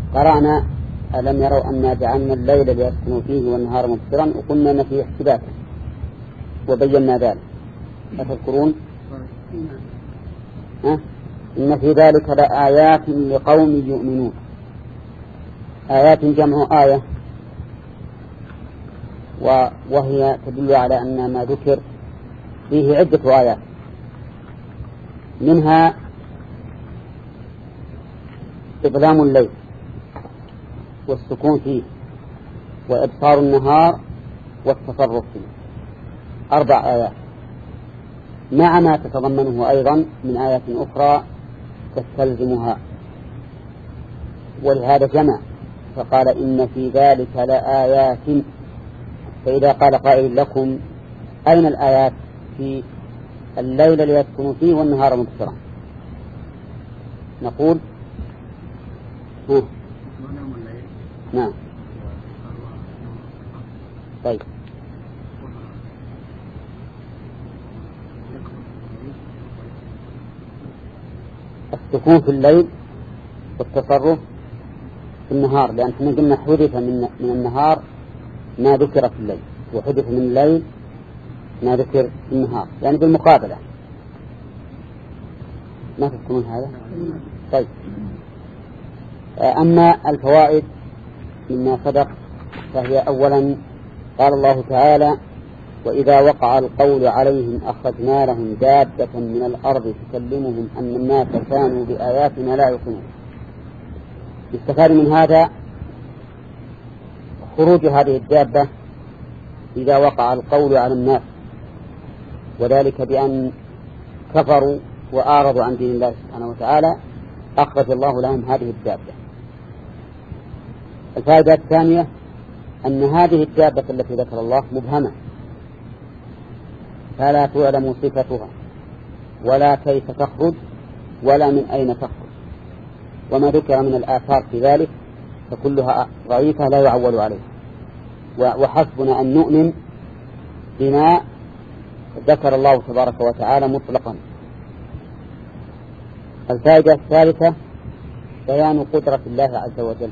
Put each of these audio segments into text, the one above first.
قرأنا ألم يروا أنا جعلنا الليل ليسكنوا فيه والنهار مبصرا وقلنا أن فيه احتباكا وبينا ذلك. أتذكرون؟ إن في ذلك لآيات لقوم يؤمنون. آيات جمع آية، وهي تدل على أن ما ذكر فيه عدة آيات، منها إظلام الليل والسكون فيه وإبصار النهار والتصرف فيه، 4 آيات مع ما تتضمنه أيضا من آيات أخرى تستلزمها، ولهذا جمع فقال إن في ذلك لآيات. فإذا قال قائل لكم أين الآيات في الليل ليسكنوا فيه والنهار مبصرا، نقول نعم. طيب السكون في الليل والتصرف في النهار، لأن احنا قلنا حدث من النهار ما ذكر في الليل، وحدث من الليل ما ذكر في النهار، يعني بالمقابلة. ما تذكرون هذا؟ طيب أما الفوائد مما سبق فهي أولا قال الله تعالى وإذا وقع القول عليهم أخرجنا لهم دابة من الأرض تكلمهم أن الناس كانوا بآياتنا لا يؤمنون. يستفاد من هذا خروج هذه الدابة إذا وقع القول على الناس، وذلك بأن كفروا وآرضوا عن دين الله سبحانه وتعالى أخرج الله لهم هذه الدابة. الفائدة الثانية أن هذه الدابة التي ذكر الله مبهمة، فلا تعلم صفتها ولا كيف تخرج ولا من أين تخرج، وما ذكر من الآثار في ذلك فكلها ضعيفة لا يعول عليه، وحسبنا أن نؤمن بما ذكر الله تبارك وتعالى مطلقا. الفائدة الثالثة بيان قدرة الله عز وجل،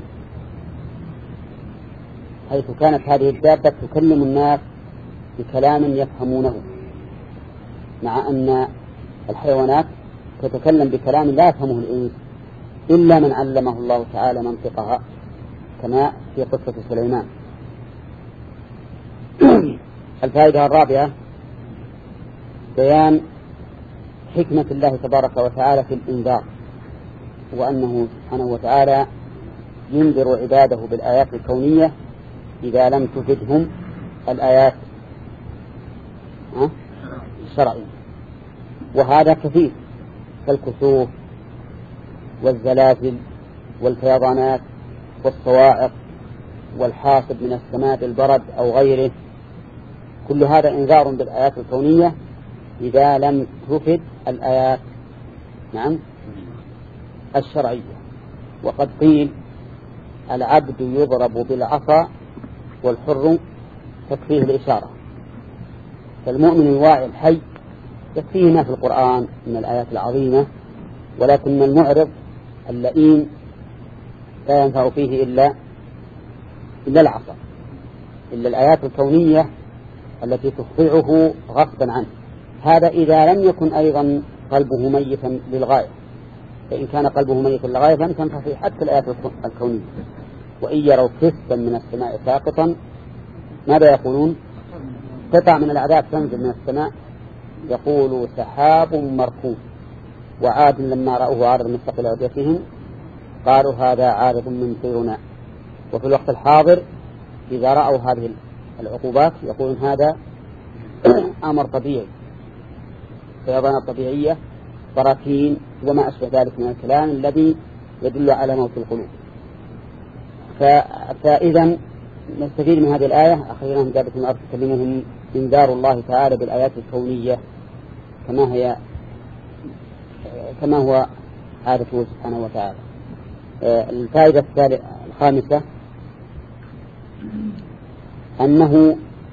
حيث كانت هذه الدابة تكلم الناس بكلام يفهمونه، مع أن الحيوانات تتكلم بكلام لا يفهمه الإنس إلا من علمه الله تعالى منطقها، كما في قصة سليمان. الفائدة الرابعة بيان حكمة الله تبارك وتعالى في الإنذار، وأنه سبحانه وتعالى ينذر عباده بالآيات الكونية إذا لم تفدهم الآيات الشرعية، وهذا كثير كالكسوف والزلازل والفيضانات والصواعق والحاصب من السماء بالبرد أو غيره، كل هذا إنذار بالآيات الكونية إذا لم تفد الآيات الشرعية. وقد قيل العبد يضرب بالعصا والحر تكفيه الإشارة، فالمؤمن الواعي الحي يكفيه ما في القرآن من الآيات العظيمة، ولكن المعرض اللئيم لا ينفع فيه إلا العصا، إلا الآيات الكونية التي تخطئه غصبا عنه. هذا إذا لم يكن أيضا قلبه ميتا للغاية، فإن كان قلبه ميتا للغاية فلم تنفع فيه حتى الآيات الكونية. وإن يروا كسفا من السماء ساقطا ماذا يقولون؟ قطع من العذاب تنزل من السماء، يقول سحاب مركوب. وعاد لما رأوه عارض مستقل أوديتهم قالوا هذا عارض ممطرنا. وفي الوقت الحاضر إذا رأوا هذه العقوبات يقولون هذا أمر طبيعي، فيضانات طبيعية، براكين وما أشبه ذلك من الكلام الذي يدل على موت القلوب. فإذا نستفيد من هذه الآية أخيرا دابة الأرض تكلمهم إنذار الله تعالى بالآيات الكونية كما هو عادته سبحانه وتعالى. الفائدة الخامسة أنه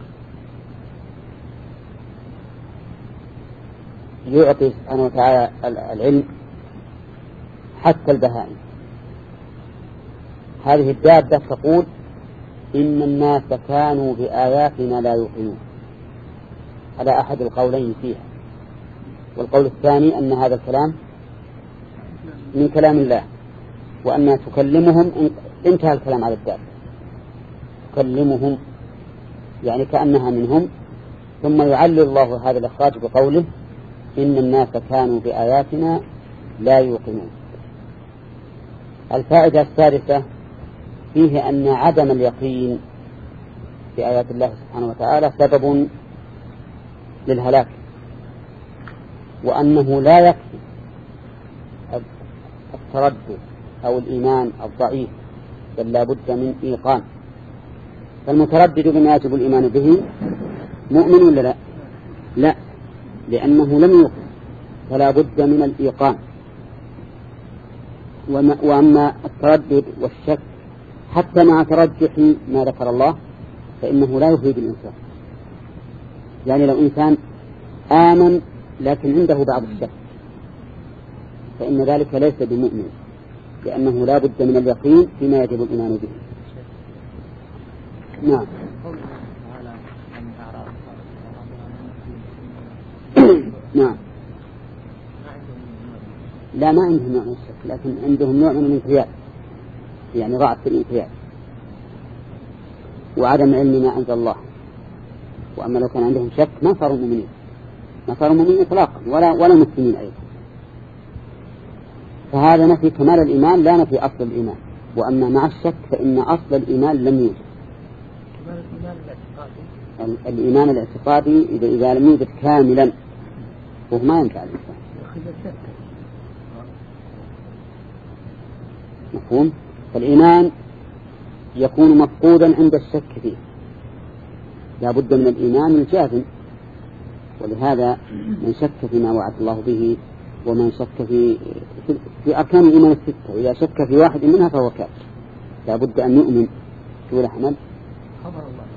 يعطي سبحانه وتعالى العلم حتى البهائم، هذه الدابة تقول إن الناس كانوا بآياتنا لا يوقنون، هذا أحد القولين فيها. والقول الثاني أن هذا الكلام من كلام الله، وأن تكلمهم انتهى الكلام على الدابة، تكلمهم يعني كأنها منهم، ثم يعلل الله هذا الإخراج بقوله إن الناس كانوا بآياتنا لا يوقنون. الفائدة الثالثة فيه أن عدم اليقين بآيات الله سبحانه وتعالى سبب للهلاك، وأنه لا يكفي التردد أو الإيمان الضعيف، بل لا بد من إيقان. فالمتردد بما يجب الإيمان به مؤمن ولا لا؟ لا، لأنه لم يوقن، فلا بد من الإيقان. وأما التردد والشك حتى مع ترجح ما ذكر الله فإنه لا يفيد الإنسان. يعني لو إنسان آمن لكن عنده بعض الشك فإن ذلك ليس بمؤمن، لأنه لا بد من اليقين فيما يجب الإيمان به. نعم. نعم. لا، ما عندهم نوع من الشك، لكن عندهم نوع من الانقياد، يعني ضعف في الانقياد وعدم علم ما أنزل الله. وأما لو كان عندهم شك ما صاروا مؤمنين، ما صاروا مؤمنين إطلاقا ولا مسلمين أيضا. فهذا نفي كمال الإيمان لا نفي أصل الإيمان. وأما مع الشك فإن أصل الإيمان لم يوجد. الإيمان الاعتقادي إذا لم يوجد كاملا وهو ما ينفع الإنسان. مفهوم؟ فالإيمان يكون مفقودا عند الشك فيه، لا بد من الإيمان الجازم. ولهذا من شك فيما وعد الله به ومن شك في أركان الإيمان الستة إذا شك في واحد منها فهو كافر. لا بد أن يؤمن. تقول أحمد خبر الله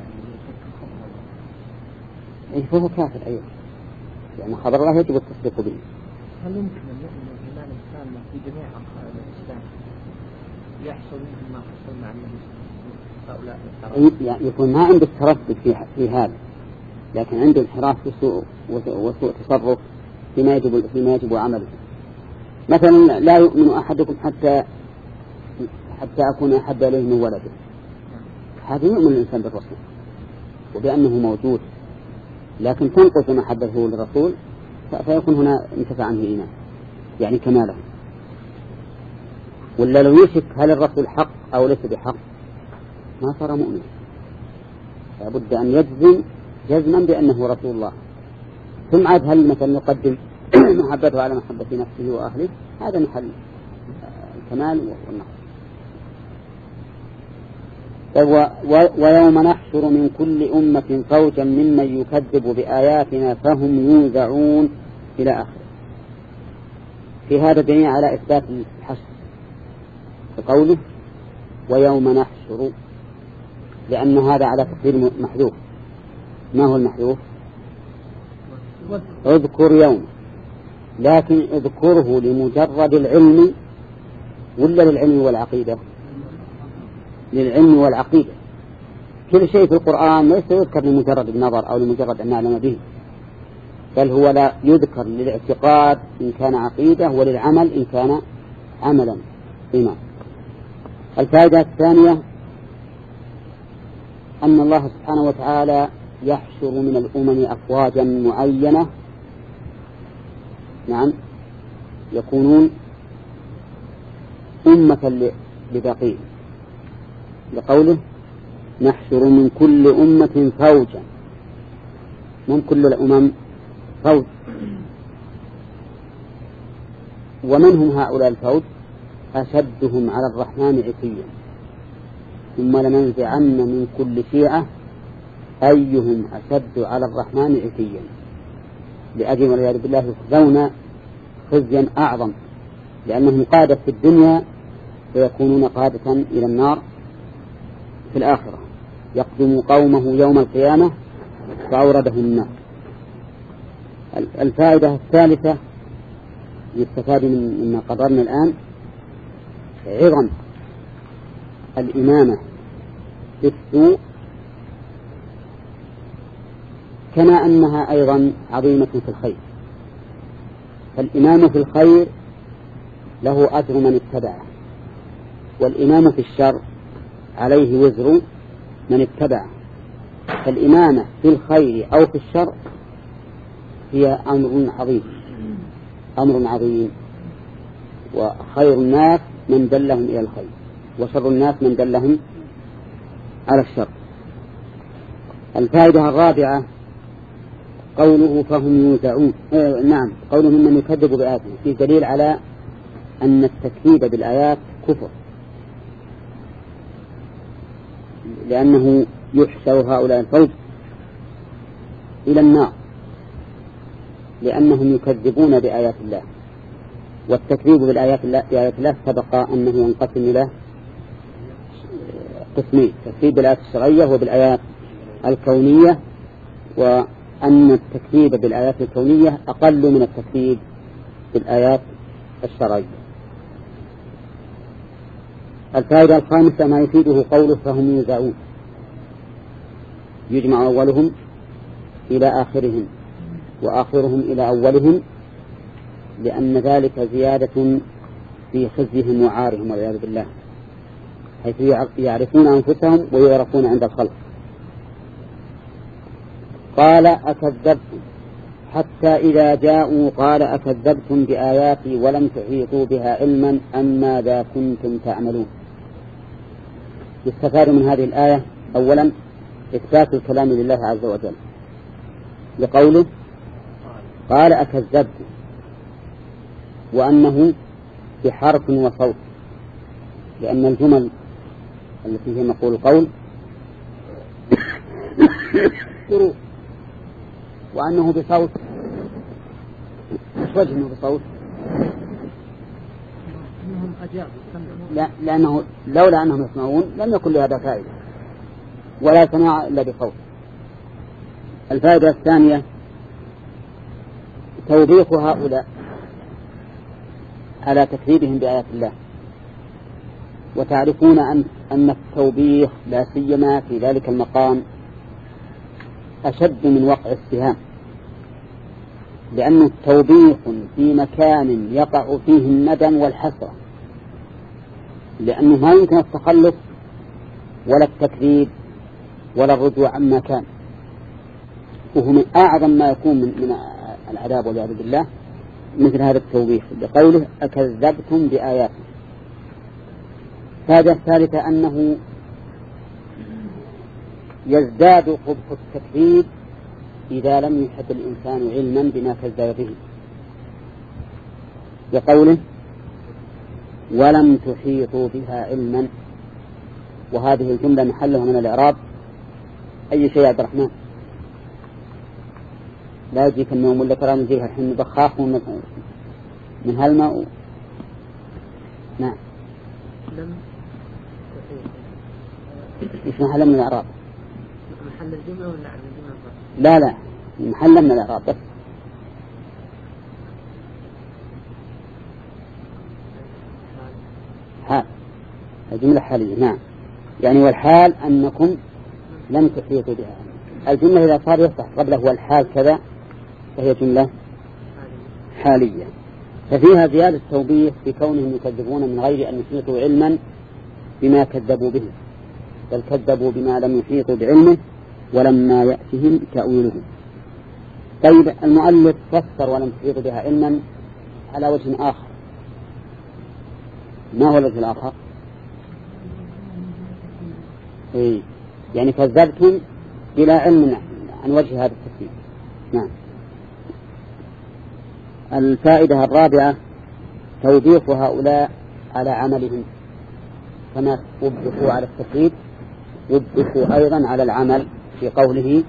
يعني فهو كافر أيضا، لأن خبر الله يجب التصديق به. هل يمكن أن نؤمن بالإيمان الكامل في جميع أركان الإسلام يحصل منه ما حصل مع النبي هؤلاء؟ يعني يكون ما عنده تردد في هذا، لكن عنده انحراف وسوء تصرف فيما يجب عمله. مثلا لا يؤمن أحدكم حتى أكون أحب إليه من ولده، هذا يؤمن الإنسان بالرسول وبأنه موجود، لكن تنقص محبته للرسول فيكون هنا انتفع عنه إيمان يعني كماله. ولا لو يشك هل الرسول حق أو ليس بحق ما صار مؤمن. لابد أن يجزم جزما بأنه رسول الله، ثم عاد هل مثلا يقدم محبته على محبة نفسه وأهله، هذا محل الكمال والنقص. ويوم نحشر من كل أمة فوجا ممن يكذب بآياتنا فهم يوزعون إلى آخره. في هذا دليل على إثبات الحشر بقوله ويوم نحشر، لأن هذا على تقدير محذوف. ما هو المحذوف؟ اذكر يوم، لكن اذكره لمجرد العلم ولا للعلم والعقيدة؟ للعلم والعقيدة. كل شيء في القرآن ليس يذكر لمجرد النظر أو لمجرد أن نعلم به، بل هو لا يذكر للاعتقاد إن كان عقيدة وللعمل إن كان عملا إيمان. الفائدة الثانية أن الله سبحانه وتعالى يحشر من الأمم أفواجا معينة، نعم، يكونون أمة لبقيه، لقوله نحشر من كل أمة فوجا، من كل الأمم فوج. ومنهم هؤلاء الفوج أشدهم على الرحمن عتيا، ثم لننزعن من كل شيعة أيهم أشد على الرحمن عتيا، لأجل والعياذ بالله يخزون خزيا أعظم، لأنهم قادة في الدنيا ويكونون قادة إلى النار في الآخرة. يقدم قومه يوم القيامة فأوردهم النار. الفائدة الثالثة يستفاد مما قررنا الآن عظم الإمامة في السوء كما أنها أيضا عظيمة في الخير. فالإمام في الخير له أجر من اتبعه، والإمام في الشر عليه وزر من اتبعه. فالإمامة في الخير أو في الشر هي أمر عظيم، وخير الناس من دلهم إلى الخير، وشر الناس من دلهم على الشر. الفائدة الرابعة قوله فهم يوزعون. نعم، قوله ممن يكذب بآياته في دليل على أن التكذيب بالآيات كفر، لأنه يحشر هؤلاء الفوج إلى النار لأنهم يكذبون بآيات الله. والتكذيب بآيات الله سبق أنه ينقسم إلى قسمين: تكذيب بالآيات الشرعية وبالآيات الكونية، وأن التكذيب بالآيات الكونية أقل من التكذيب بالآيات الشرعية. الفائدة الخامسة ما يفيده قوله فهم يوزعون، يجمع أولهم إلى آخرهم وآخرهم إلى أولهم، لأن ذلك زيادة في خزيهم وعارهم والعياذ بالله، حيث يعرفون أنفسهم ويعرفون عند الخلق. قال أكذبتم، حتى إذا جاءوا قال أكذبتم بآياتي ولم تحيطوا بها علما أم ماذا كنتم تعملون. يستفاد من هذه الآية أولا إثبات الكلام لله عز وجل لقوله قال أكذبتم، وأنه بحرف وصوت، لأن الجمل التي هي مقول القول حروف، وأنه بصوت. مش وجه أنه بصوت؟ لا، لأنه لولا أنهم يسمعون لم يكن لهذا فائدة، ولا سماع إلا بصوت. الفائدة الثانية توبيخ هؤلاء على تكذيبهم بآيات الله، وتعرفون أن التوبيخ لا سيما في ذلك المقام أشد من وقع السهام، لأنه توبيخ في مكان يقع فيه الندم والحسرة، لأنه ما يمكن التخلص ولا التكذيب ولا الرجوع عما كان، وهو من أعظم ما يكون من العذاب والعياذ بالله مثل هذا التوبيخ بقوله أكذبتم بآياتي. الفائدة الثالثة أنه يزداد قبح التكذيب إذا لم يحط الإنسان علما بما كذب به، بقوله ولم تحيطوا بها علما. وهذه الجملة محلها من الإعراب أي شيء يا عبد الرحمن؟ لا يجيك النوم ولا ترى نجيها الحين بخاف من هالماء. نعم، إيش محل من الإعراب؟ محل الجملة ولا عن الجملة؟ لا، محل من الإعراب بس. حال، الجملة حالية. نعم، يعني والحال أنكم لم تحيطوا بها. الجملة إذا صار يفتح قبله والحال كذا فهي جملة حالية، ففيها زيادة توبيخ في كونهم يكذبون من غير أن يحيطوا علما بما كذبوا به، بل كذبوا بما لم يحيطوا بعلمه ولما يأتهم تأويله. طيب، المؤلف فسر ولم تحيطوا بها علما على وجه آخر. ما هو الوجه الآخر؟ يعني كذبتم بلا علم عن وجه هذا التكذيب. نعم. الفائدة الرابعة توبيخ هؤلاء على عملهم، كما وبخوا على التكذيب وبخوا أيضا على العمل في قوله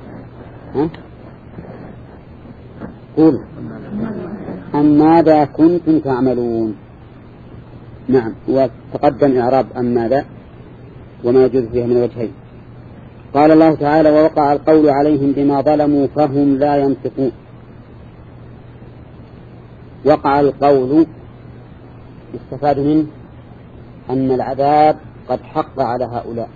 قل أم ماذا كنتم تعملون. نعم، وتقدم إعراب أم ماذا وما يجوز فيها من وجهين. قال الله تعالى ووقع القول عليهم بما ظلموا فهم لا ينطقون. وقع القول يستفاد منه أن العذاب قد حق على هؤلاء،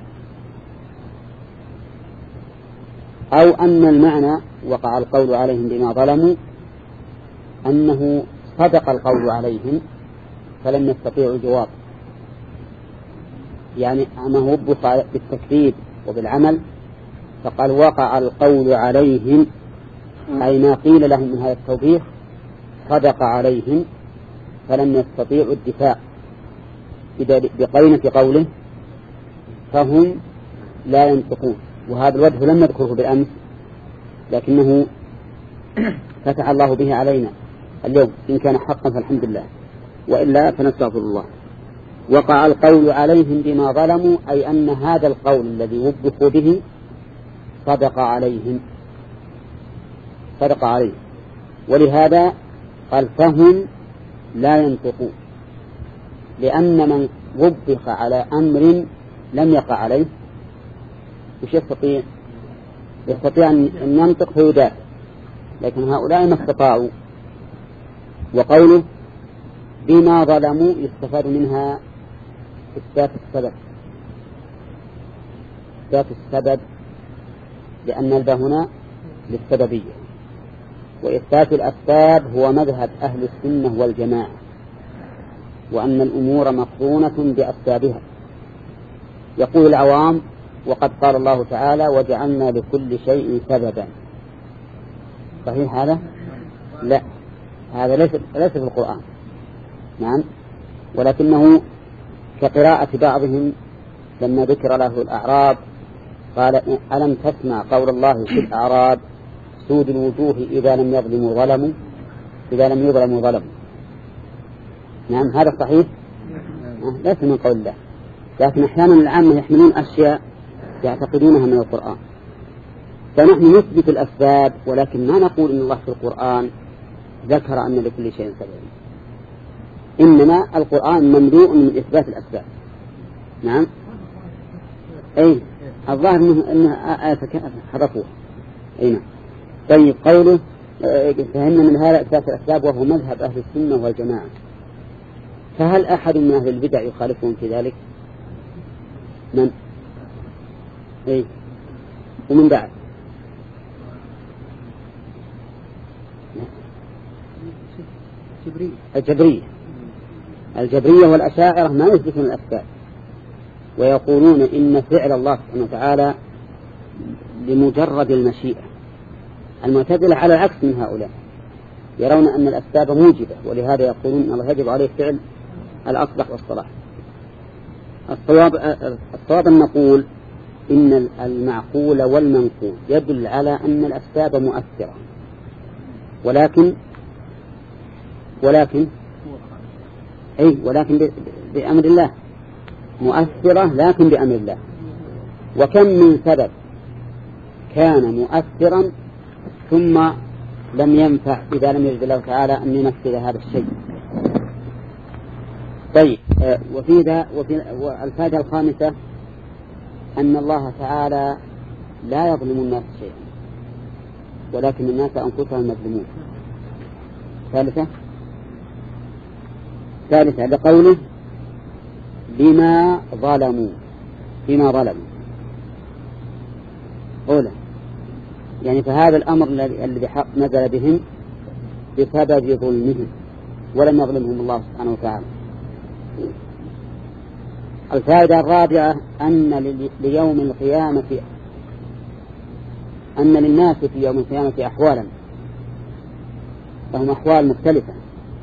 أو أن المعنى وقع القول عليهم بما ظلموا أنه صدق القول عليهم فلم يستطيعوا الجواب، يعني أنه وبخ بالتكذيب وبالعمل، فقال وقع القول عليهم أي ما قيل لهم من هذا التوبيخ صدق عليهم فلم يستطيعوا الدفاع بقرينة قوله فهم لا ينطقون. وهذا الوجه لم نذكره بالأمس لكنه فتح الله به علينا اليوم، إن كان حقا فالحمد لله، وإلا فنستغفر الله. وقع القول عليهم بما ظلموا أي أن هذا القول الذي وبخوا به صدق عليهم، ولهذا قال فهم لا ينطقون، لأن من وبخ على أمر لم يقع عليه وش يستطيع أن ينطق فيدافع، لكن هؤلاء ما استطاعوا. وقوله بما ظلموا يستفاد منها إثبات السبب لأن الباء هنا للسببية، وإثبات الأسباب هو مذهب أهل السنة والجماعة، وأن الأمور مقرونة بأسبابها. يقول العوام وقد قال الله تعالى وجعلنا لكل شيء سببا، صحيح هذا؟ لا، هذا ليس في القرآن، نعم، ولكنه كقراءة بعضهم لما ذكر له الأعراب قال ألم تسمع قول الله في الأعراب سود الوجوه إذا لم يظلموا ظلموا. نعم هذا صحيح، ليس من قول الله، لكن أحيانا العامة يحملون أشياء يعتقدونها من القرآن، فنحن نثبت الأسباب ولكن ما نقول إن الله في القرآن ذكر أن لكل شيء سبب، إنما القرآن مملوء من إثبات الأسباب. نعم، أي الظاهر أنها آية حذفوها. أي نعم. طيب قوله فهمنا من هذا إثبات الأسباب وهو مذهب أهل السنة والجماعة، فهل أحد من أهل البدع يخالفهم في ذلك؟ من؟ أي ومن بعد الجبرية والأشاعرة ما يثبتون الأسباب، ويقولون إن فعل الله سبحانه وتعالى لمجرد المشيئة. المعتزلة على العكس من هؤلاء، يرون أن الأسباب موجبة، ولهذا يقولون أن الله يجب عليه فعل الأصلح والصلاح. الصواب أن نقول إن المعقول والمنقول يدل على أن الأسباب مؤثرة، ولكن بأمر الله، مؤثرة لكن بأمر الله. وكم من سبب كان مؤثرا ثم لم ينفع إذا لم يرد الله تعالى أن ينفذ هذا الشيء. طيب، وفي الفائدة الخامسة أن الله تعالى لا يظلم الناس شيئا ولكن الناس أنفسهم مظلمون. ثالثة لقوله بما ظلموا أولا، يعني فهذا الأمر الذي نزل بهم بسبب ظلمهم ولم يظلمهم الله سبحانه وتعالى. الفائدة الرابعة أن للناس في يوم القيامة أحوالا، لهم أحوال مختلفة.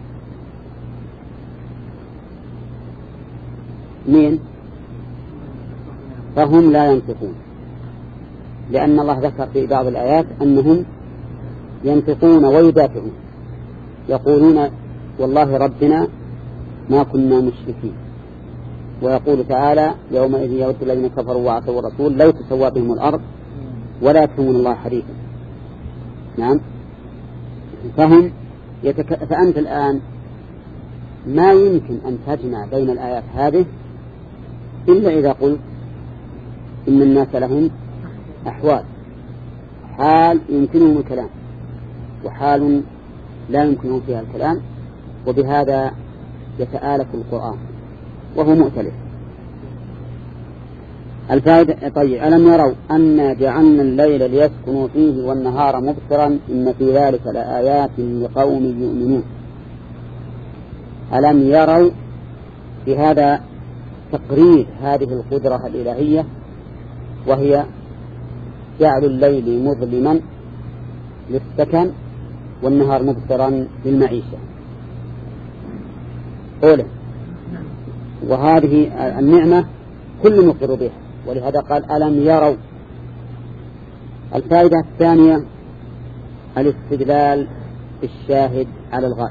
فهم لا ينطقون، لأن الله ذكر في بعض الآيات أنهم ينطقون ويدافعون، يقولون والله ربنا ما كنا مشركين. ويقول تعالى يومئذ يود الذين كفروا وعصوا الرسول لو تسوى بهم الأرض ولا يكتمون الله حديثا. نعم، فأنت الآن ما يمكن أن تجمع بين الآيات هذه إلا إذا قلت إن الناس لهم أحوال، حال يمكنهم الكلام وحال لا يمكنهم فيها الكلام، وبهذا يتآلف القرآن وهو مؤتلف. الفائدة. طيب، ألم يروا أنا جعلنا الليل ليسكنوا فيه والنهار مبصرا إن في ذلك لآيات لقوم يؤمنون. ألم يروا في هذا تقرير هذه القدرة الإلهية، وهي جعل الليل مظلما للسكن والنهار مبصرا للمعيشة. أولا، وهذه النعمة كل مقر بها، ولهذا قال ألم يروا. الفائدة الثانية الاستدلال بالشاهد على الغائب،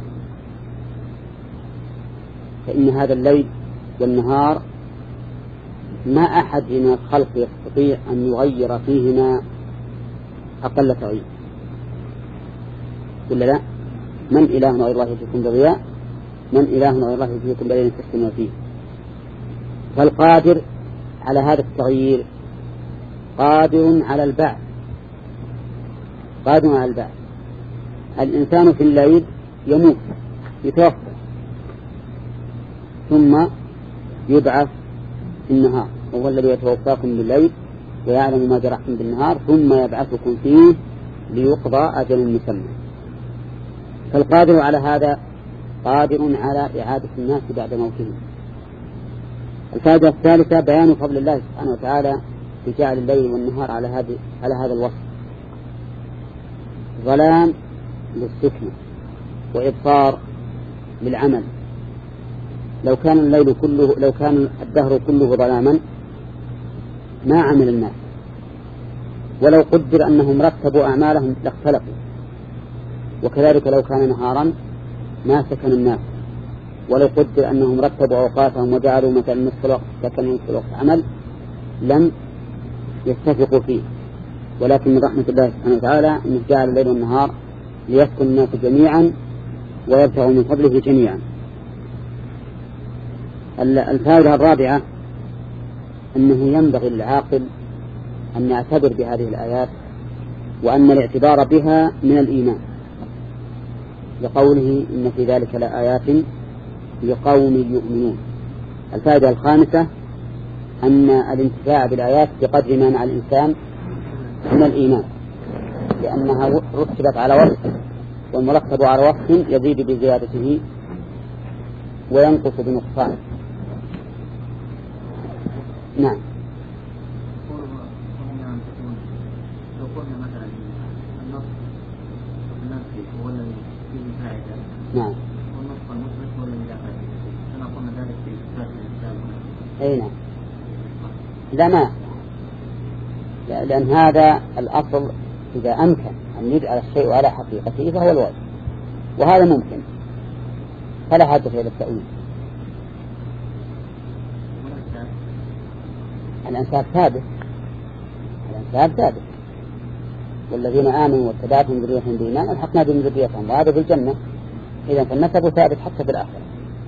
فإن هذا الليل والنهار ما أحد من الخلق يستطيع أن يغير فيهما أقل تغيير، ولا لا؟ من إله غير الله يجيكم بضياء، من إله غير الله يجيكم بليل تسكنون فيه. فالقادر على هذا التغيير قادر على البعث، قادر على البعث. الإنسان في الليل يموت يتوفى ثم يبعث في النهار، وهو الذي يتوفاكم بالليل ويعلم ما جرحتم بالنهار ثم يبعثكم فيه ليقضى أجل مسمى. فالقادر على هذا قادر على إعادة الناس بعد موتهم. الفائدة الثالثة بيان فضل الله سبحانه وتعالى في جعل الليل والنهار على هذا الوصف: ظلام للسكنة وإبصار للعمل. لو كان الدهر كله ظلاما ما عمل الناس، ولو قدر أنهم رتبوا أعمالهم لاختلفوا، وكذلك لو كان نهارا ما سكن الناس، ولو قدر أنهم رتبوا أوقاتهم وجعلوا مثلا نصف الوقت سكن ونصف الوقت عمل لم يتفقوا فيه. ولكن من رحمة الله سبحانه وتعالى أنه جعل الليل والنهار ليسكن الناس جميعا ويبتغوا من فضله جميعا. الفائدة الرابعة أنه ينبغي للعاقل أن يعتبر بهذه الآيات، وأن الاعتبار بها من الإيمان، لقوله إن في ذلك لآيات لقوم يؤمنون. الفائدة الخامسة أن الانتفاع بالآيات بقدر ما مع الإنسان من الإيمان، لأنها رتبت على وصف، والمرتب على وصف يزيد بزيادته وينقص بنقصانه. نعم. لو قلنا مثلا النص النفسي هو الذي فيه فائدة، نعم، والنص المثبت هو الذي لا فائدة، أنا قلنا ذلك في إثبات الإنسان. أي نعم. لا، ما لأن هذا الأصل إذا أمكن أن يجعل الشيء على حقيقته فهو الواجب، وهذا ممكن فلا حاجة إلى التأويل. الأنساب ثابت، والذين آمنوا واتبعتهم ذريتهم بإيمان ألحقنا بهم ذريتهم وهذا في الجنة. إذا فالنسب ثابت حتى في الآخرة.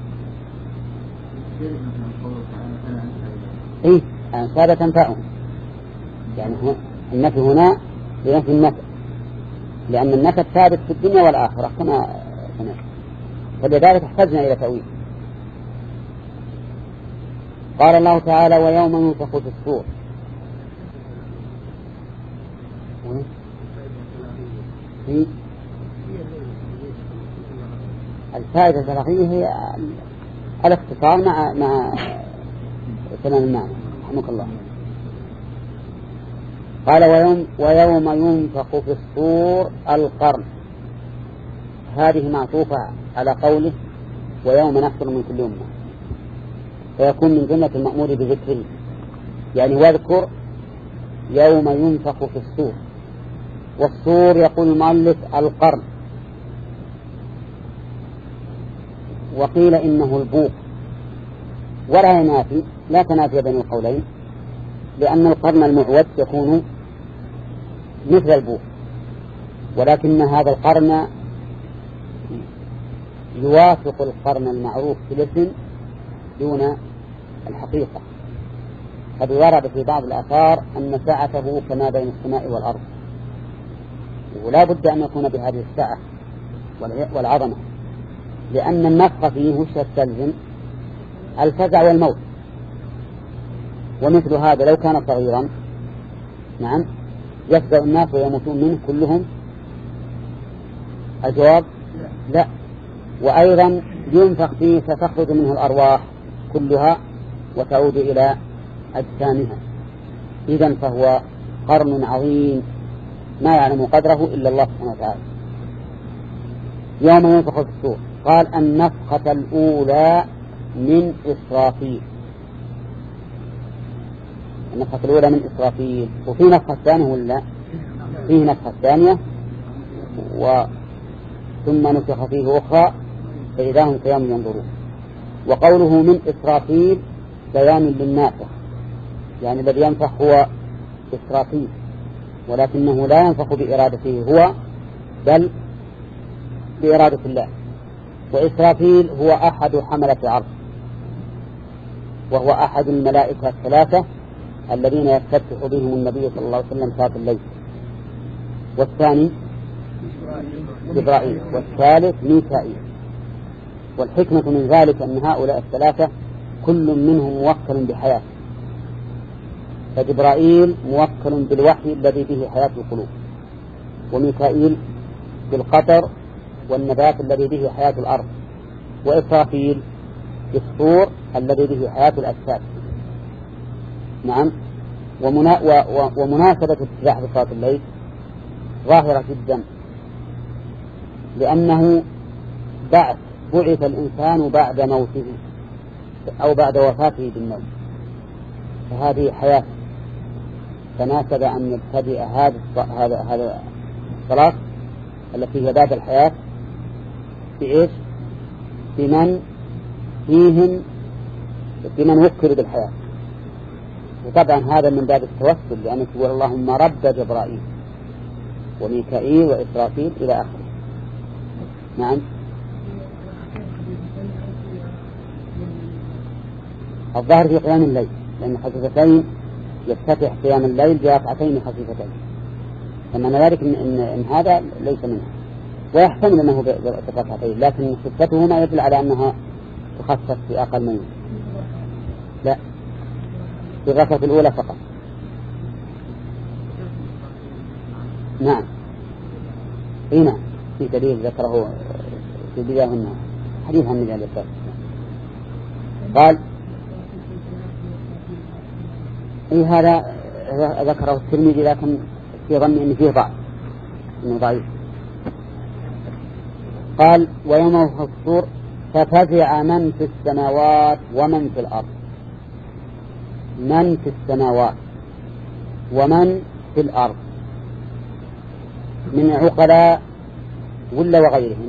إيه، أنساب تنفعهم، يعني النفي هنا لنفي النفع، لأن النفع ثابت في الدنيا والآخرة كما فلذلك احتجنا إلى تأويل. قال الله تعالى: ويوم ينفخ في الصور. الفائدة الثلاثية هي الاختصار مع تمام المعنى. رحمك الله. قال: ويوم ينفخ في الصور القرن. هذه معطوفة على قوله: ويوم نحشر من كل أمة، فيكون من جملة المأمور بذكره، يعني واذكر يوم ينفخ في الصور. والصور يقول المؤلف القرن، وقيل إنه البوق، ولا ينافي، لا تنافي بين القولين، لأن القرن المعوج يكون مثل البوق، ولكن هذا القرن يوافق القرن المعروف في الاسم دون الحقيقة. قد ورد في بعض الآثار أن ساعته كما بين السماء والأرض، ولا بد أن يكون بهذه الساعة والعظمة، لأن النفخ فيه وش يستلزم؟ الفزع والموت، ومثل هذا لو كان صغيرا نعم يفزع الناس ويموتون منه كلهم؟ الجواب لا. وأيضا ينفخ فيه فتخرج منه الأرواح كلها وتعود إلى أجسامها. إذن فهو قرن عظيم ما يعلم قدره إلا الله سبحانه وتعالى. يوم ينفخ في الصور قال النفخة الأولى من إسرافيل. النفخة الأولى من إسرافيل. وفي نفخة ثانية ولا فيه نفخة ثانية ثم نفخ فيه أخرى فإذا هم قيام ينظرون. وقوله من إسرافيل بيان للنافخ، يعني الذي ينفخ هو إسرافيل، ولكنه لا ينفخ بإرادته هو بل بإرادة الله. وإسرافيل هو أحد حملة العرش، وهو أحد الملائكة الثلاثة الذين يفتتح بهم النبي صلى الله عليه وسلم صلاة الليل. والثاني جبرائيل، والثالث ميكائيل. والحكمة من ذلك أن هؤلاء الثلاثة كل منهم موكل بحياة، فجبرائيل موكل بالوحي الذي به حياة القلوب، وميكائيل بالقطر والنبات الذي به حياة الأرض، وإسرافيل بالصور الذي به حياة الأجساد. نعم. ومناسبة اتباع صلاة الليل ظاهرة جدا، لأنه بعث الإنسان بعد موته أو بعد وفاته بالموت، فهذه حياة، فناسب أن يبتدئ هذا الصلاة التي هي بعد الحياة بإيش؟ بمن وكل بالحياة. وطبعا هذا من باب التوسل، لأنه يقول اللهم رب جبرائيل وميكائيل وإسرافيل إلى آخره. نعم. الظاهر في قيام الليل، لأن خفيفتين يفتتح قيام الليل بركعتين خفيفتين، فمعنى ذلك إن هذا ليس منه، ويحتمل أنه بركعتين، لكن خفته ما يدل على أنها تخصص في أقل منه، لا، في الركعة الأولى فقط. نعم. هنا في دليل ذكره في بداية منه حديث عن النبي عليه الصلاة والسلام قال هذا ذكره الترمذي، لكن في ظن أن فيه ضعف، إنه ضعيف. قال ويوم ينفخ في الصور ففزع من في السماوات ومن في الأرض. من في السماوات ومن في الأرض من عقلاء ولا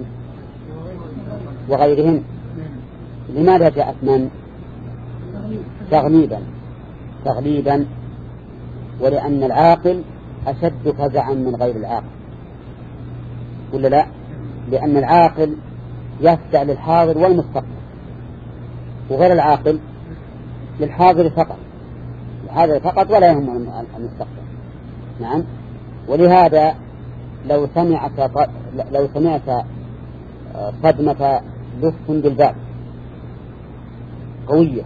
وغيرهم؟ لماذا جاءت من؟ تغليبا، ولأن العاقل أشد فزعا من غير العاقل، ولا لا؟ لأن العاقل يفزع للحاضر والمستقبل، وغير العاقل للحاضر فقط ولا يهم المستقبل. نعم. ولهذا لو سمعت صدمة لص بالباب قوية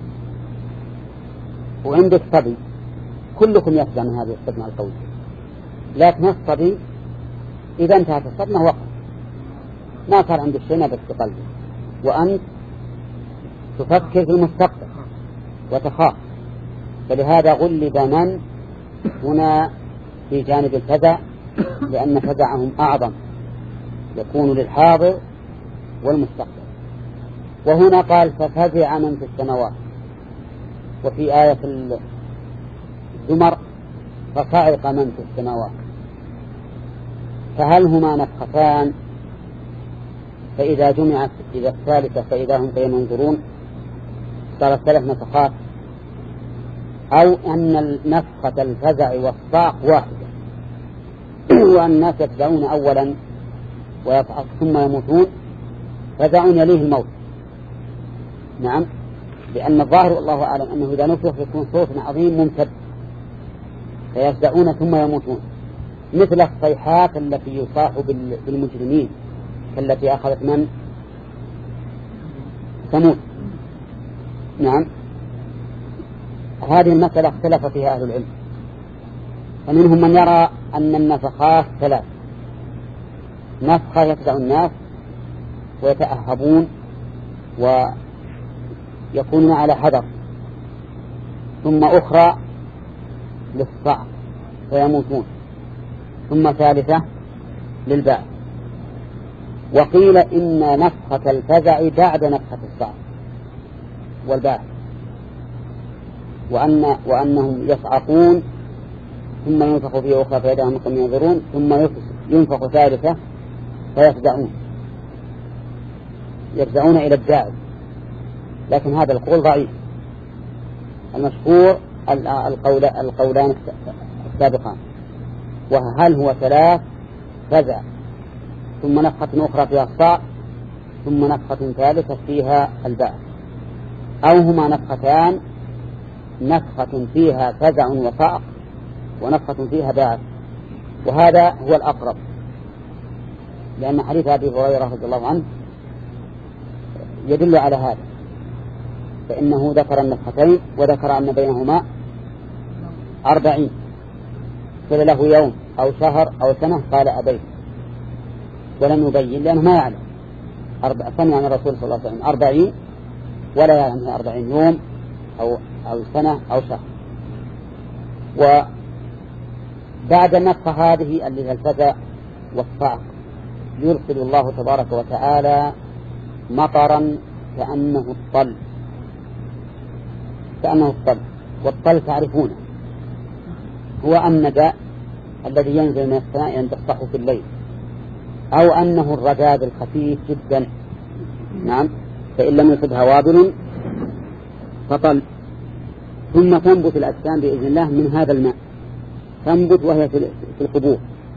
وعندك صبي، كلكم يفزع من هذه الصدمة القوية، لكن الصبي إذا انتهت الصدمة وقف، ما صار عندك شيء بس في قلبه، وأنت تفكر في المستقبل وتخاف. فلهذا غلب من هنا في جانب الفزع، لأن فزعهم أعظم يكون للحاضر والمستقبل. وهنا قال ففزع من في السماوات، وفي آية الزمر فصعق من في السماوات. فهل هما نفختان فإذا جمعت إذا الثالثة فإذا هم قيام ينظرون صارت 3 نفخات، أو أن نفخة الفزع والصعق واحدة، وأن الناس يفزعون أولا ويصعق ثم يموتون، فزعون يليه الموت. نعم. لأن الظاهر والله أعلم أنه إذا نفخ يكون صوت عظيم ممتد فيفزعون ثم يموتون، مثل الصيحات التي يصاح بالمجرمين كالتي أخذت من ثمود. نعم. هذه المسألة اختلف فيها أهل العلم، فمنهم من يرى أن النفخات ثلاث: نفخة يفزع الناس ويتأهبون ويكونون على حذر، ثم أخرى للصعق فيموتون، ثم ثالثة للبعث. وقيل إن نفخة الفزع بعد نفخة الصعق والبعث، وأنهم يصعقون ثم ينفخ فيه أخرى فإذا هم ينظرون، ثم ينفخ ثالثة فيفزعون إلى الداعي. لكن هذا القول ضعيف. المشهور القولان السابقان، وهل هو ثلاث: فزع ثم نفخة أخرى فيها الصعق ثم نفخة ثالثة فيها البعث، أو هما نفختان: نفخة فيها فزع وصعق ونفخة فيها بعث. وهذا هو الأقرب، لأن حديث أبي هريرة رضي الله عنه يدل على هذا، فإنه ذكر النفختين وذكر أن بينهما 40، قيل له يوم أو شهر أو سنة قال أبيت، ولم يبين لأنه ما يعلم. سمع عن الرسول صلى الله عليه وسلم 40 ولا يعلم 40 يوم أو سنة أو شهر. وبعد النفخة هذه اللي هي الفزع والصعق يرسل الله تبارك وتعالى مطرا كأنه الطل، والطل تعرفونه هو الندى الذي ينزل من السماء ينتصح في الليل، أو أنه الرذاذ الخفيف جدا، نعم، فإن لم يصبها وابل فطل. ثم تنبت الأجسام بإذن الله من هذا الماء، تنبت وهي في القبور،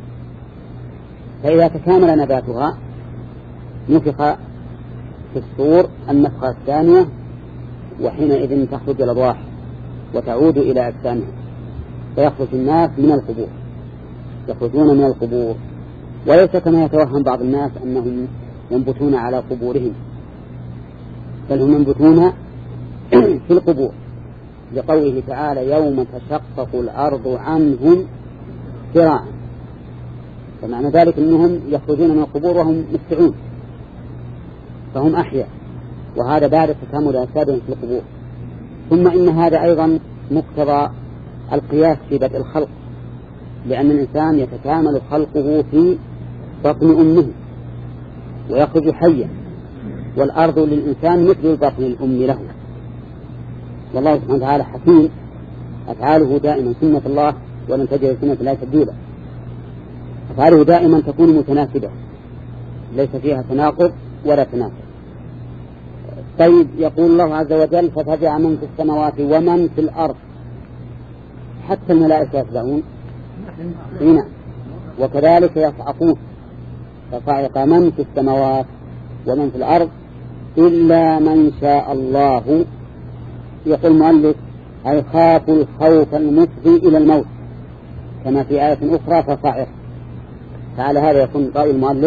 فإذا تكامل نباتها نفخ في الصور النفخة الثانية، وحينئذ تخرج الأرواح وتعود إلى أجسامها، فيخرج الناس من القبور، يخرجون من القبور، وليس كما يتوهم بعض الناس أنهم ينبتون على قبورهم، بل هم ينبتون في القبور، لقوله تعالى: يوم تشقق الأرض عنهم سراعا. فمعنى ذلك أنهم يخرجون من القبور وهم مستعون، فهم أحياء، وهذا بعد تكامل أجسادهم في القبور. ثم إن هذا أيضا مقتضى القياس في بدء الخلق، لأن الإنسان يتكامل خلقه في بطن أمه ويخرج حيا، والأرض للإنسان مثل بطن الأم له. والله سبحانه وتعالى حكيم، أفعاله دائما سنة الله ولن تجد سنة الله تبديلا. أفعاله دائما تكون متناسبة، ليس فيها تناقض ولا تناسب. طيب، يقول الله عز وجل: ففزع من في السماوات ومن في الأرض. حتى الملائكة يفزعون هنا، وكذلك يصعقون، فصعق من في السماوات ومن في الأرض إلا من شاء الله. يقول المؤلف: أي خافوا الخوف المفضي إلى الموت، كما في آية أخرى: فصعق. فعلى هذا يكون رأي المؤلف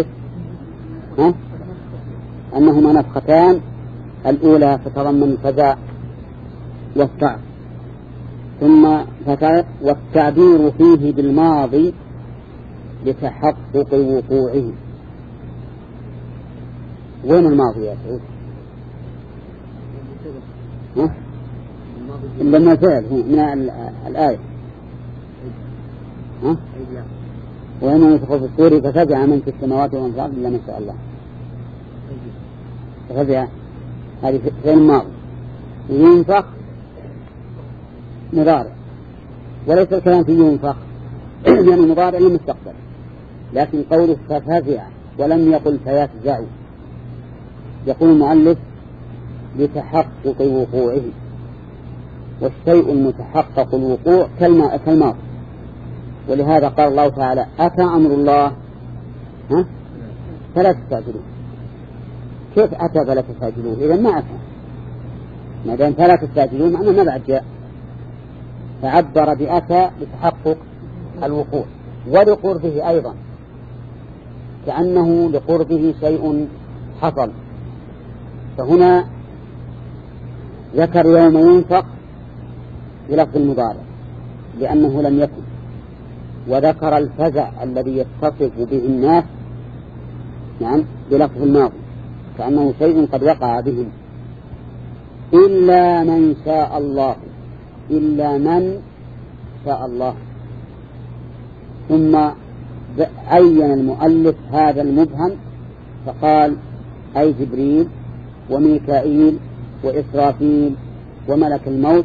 أنهما نفختان، الأولى تتضمن الفزع والصعق، ثم فصعق، والتعبير فيه بالماضي لتحقق وقوعه. وين الماضي يا سعود؟ لما فعل من الآية وإنه ينفخ في الصور ففزع من في السماوات ومن في الأرض إلا ما شاء الله. ففزع هذه في الماضي، ينفخ مضارع، وليس الكلام في ينفخ يعني مضارع للمستقبل، لكن قوله ففزع ولم يقل فيفزع. يقول المؤلف: لتحقق وقوعه، والشيء المتحقق الوقوع كالماضي. ولهذا قال الله تعالى: أتى أمر الله فلا تستعجلوه. كيف أتى فلا تستعجلوه؟ إذا ما أتى، ما دام فلا تستعجلوه معناه ما بعد جاء. فعبر بأتى لتحقق الوقوع، ولقربه أيضا، كأنه لقربه شيء حصل. فهنا ذكر يوم ينفخ بلفظ المضارع لأنه لم يكن، وذكر الفزع الذي يتصف به الناس نعم بلفظ الماضي كأنه شيء قد وقع بهم. إلا من شاء الله، إلا من شاء الله. ثم عين المؤلف هذا المبهم فقال أي جبريل وميكائيل وإسرافيل وملك الموت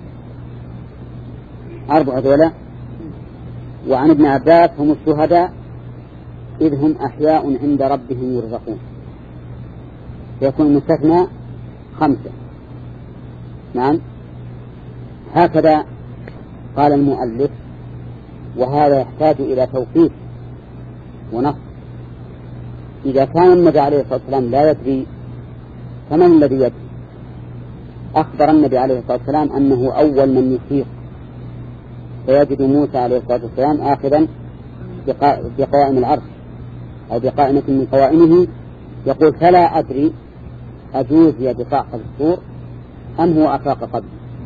4 ذولا. وعن ابن عباس هم الشهداء إذ هم أحياء عند ربهم يرزقون، يكون المستثنى 5. نعم هكذا قال المؤلف، وهذا يحتاج إلى توقيف ونص. إذا كان النبي عليه الصلاة والسلام لا يدري فمن الذي يدري؟ أخبر النبي عليه الصلاة والسلام أنه أول من يفيق، فيجد موسى عليه الصلاة والسلام آخذا بقوائم العرش أو بقائمة من قوائمه يقول فلا أدري أجوزي بصعق السور أم هو أفاق قبل.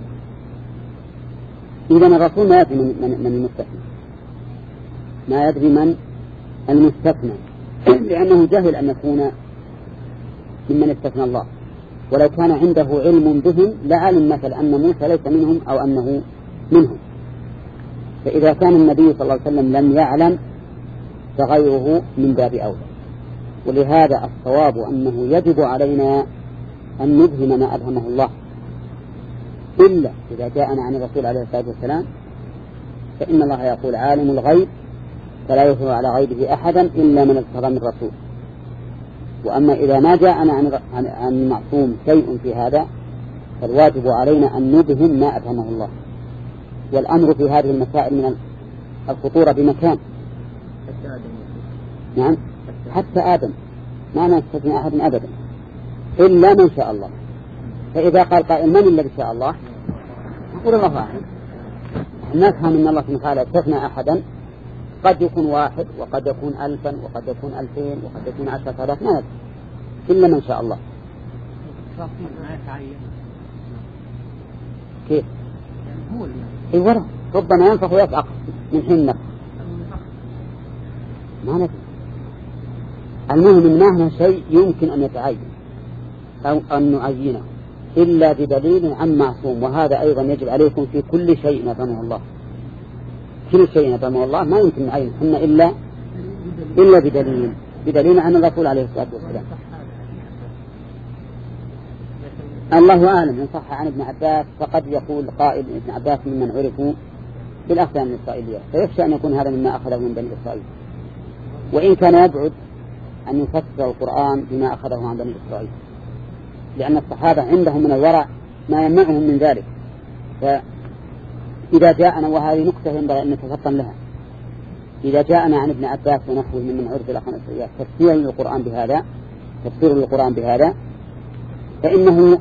إذن الرسول ما يدري من المستثنى، ما يدري من المستثنى لأنه جاهل أن يكون ممن استثنى الله، ولو كان عنده علم بهم لعلم مثل أن موسى ليس منهم أو أنه منهم. فإذا كان النبي صلى الله عليه وسلم لم يعلم فغيره من باب أولى. ولهذا الصواب أنه يجب علينا أن نبهم ما أبهمه الله، إلا إذا جاءنا عن الرسول عليه الصلاة والسلام فإن الله يقول عالم الغيب فلا يظهر على غيبه أحدا إلا من ارتضى من رسول. وأما إذا ما جاءنا عن المعصوم شيء في هذا فالواجب علينا أن نبهم ما أبهمه الله. والأمر في هذه المسائل من الخطورة بمكان. نعم حتى آدم ما نستثني أحد أبدا إلا من شاء الله. فإذا قال قائل من الذي شاء الله نقول الله أعلم. نفهم أن الله سبحانه وتعالى استثنى أحدا، قد يكون 1 وقد يكون 1000 وقد يكون 2000 وقد يكون 10,000 ما ندري إلا من شاء الله. كيف؟ في ورع ربما ينفخ ويصعق من حين نفخ ما ندري. المهم أنه شيء يمكن أن يتعين أو أن نعينه إلا بدليل عن معصوم. وهذا أيضا يجب عليكم في كل شيء نفهمه الله، كل شيء نفهمه الله ما يمكن نعين حنا إلا بدليل عن الرسول عليه الصلاة والسلام. الله أعلم إن صح عن ابن عباس فقد يقول قائل ابن عباس ممن عرفوا بالأحكام الإسرائيلية، فيخشى أن يكون هذا مما أخذه من بني إسرائيل، وإن كان يبعد أن يفسر القرآن بما أخذه عن بني إسرائيل، لأن الصحابة عندهم من الورع ما يمنعهم من ذلك. فإذا جاءنا، وهذه نقطة ينبغي أن نتفطن لها، إذا جاءنا عن ابن عباس ونحوه ممن عرف الأحكام الإسرائيلية تفسير للقرآن بهذا فإنه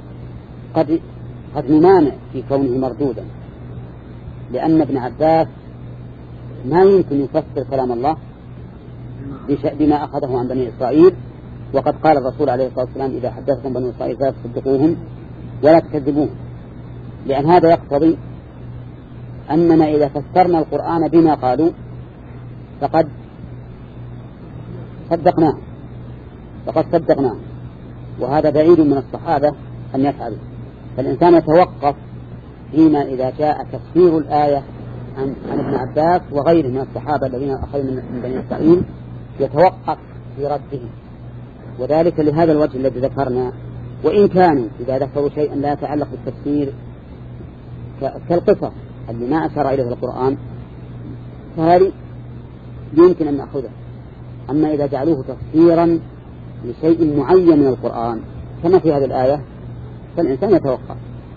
قد نمانع في كونه مردودا، لأن ابن عباس ما يمكن يفسر كلام الله بما أخذه عن بني إسرائيل. وقد قال الرسول عليه الصلاة والسلام إذا حدثكم بني إسرائيل فلا تصدقوهم ولا تكذبوهم، لأن هذا يقتضي أننا إذا فسرنا القرآن بما قالوا فقد صدقناه، وهذا بعيد من الصحابة أن يفعلوا. فالإنسان يتوقف فيما إذا جاء تفسير الآية عن ابن عباس وغيره من الصحابة الذين أخذوا من بني إسرائيل، يتوقف في رده، وذلك لهذا الوجه الذي ذكرنا. وإن كانوا إذا ذكروا شيئا لا يتعلق بالتفسير كالقصص اللي ما أشار إليه القرآن فهذه يمكن أن نأخذه. أما إذا جعلوه تفسيرا لشيء معين من القرآن كما في هذه الآية فالإنسان يتوقف.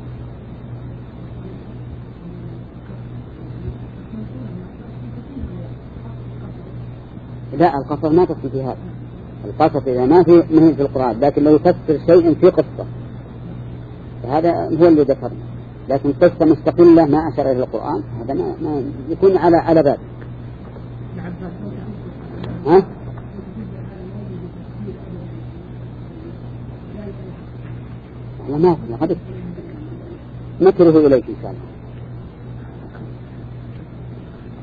لا، القصص ما تفسر في هذا. القصص إذا ما في القرآن، لكن لو يفسر شيء في قصة فهذا هو اللي ذكرنا. لكن قصة مستقلة ما أشار إلى القرآن هذا ما يكون على باب. ها؟ ما نكره إليك إن شاء الله.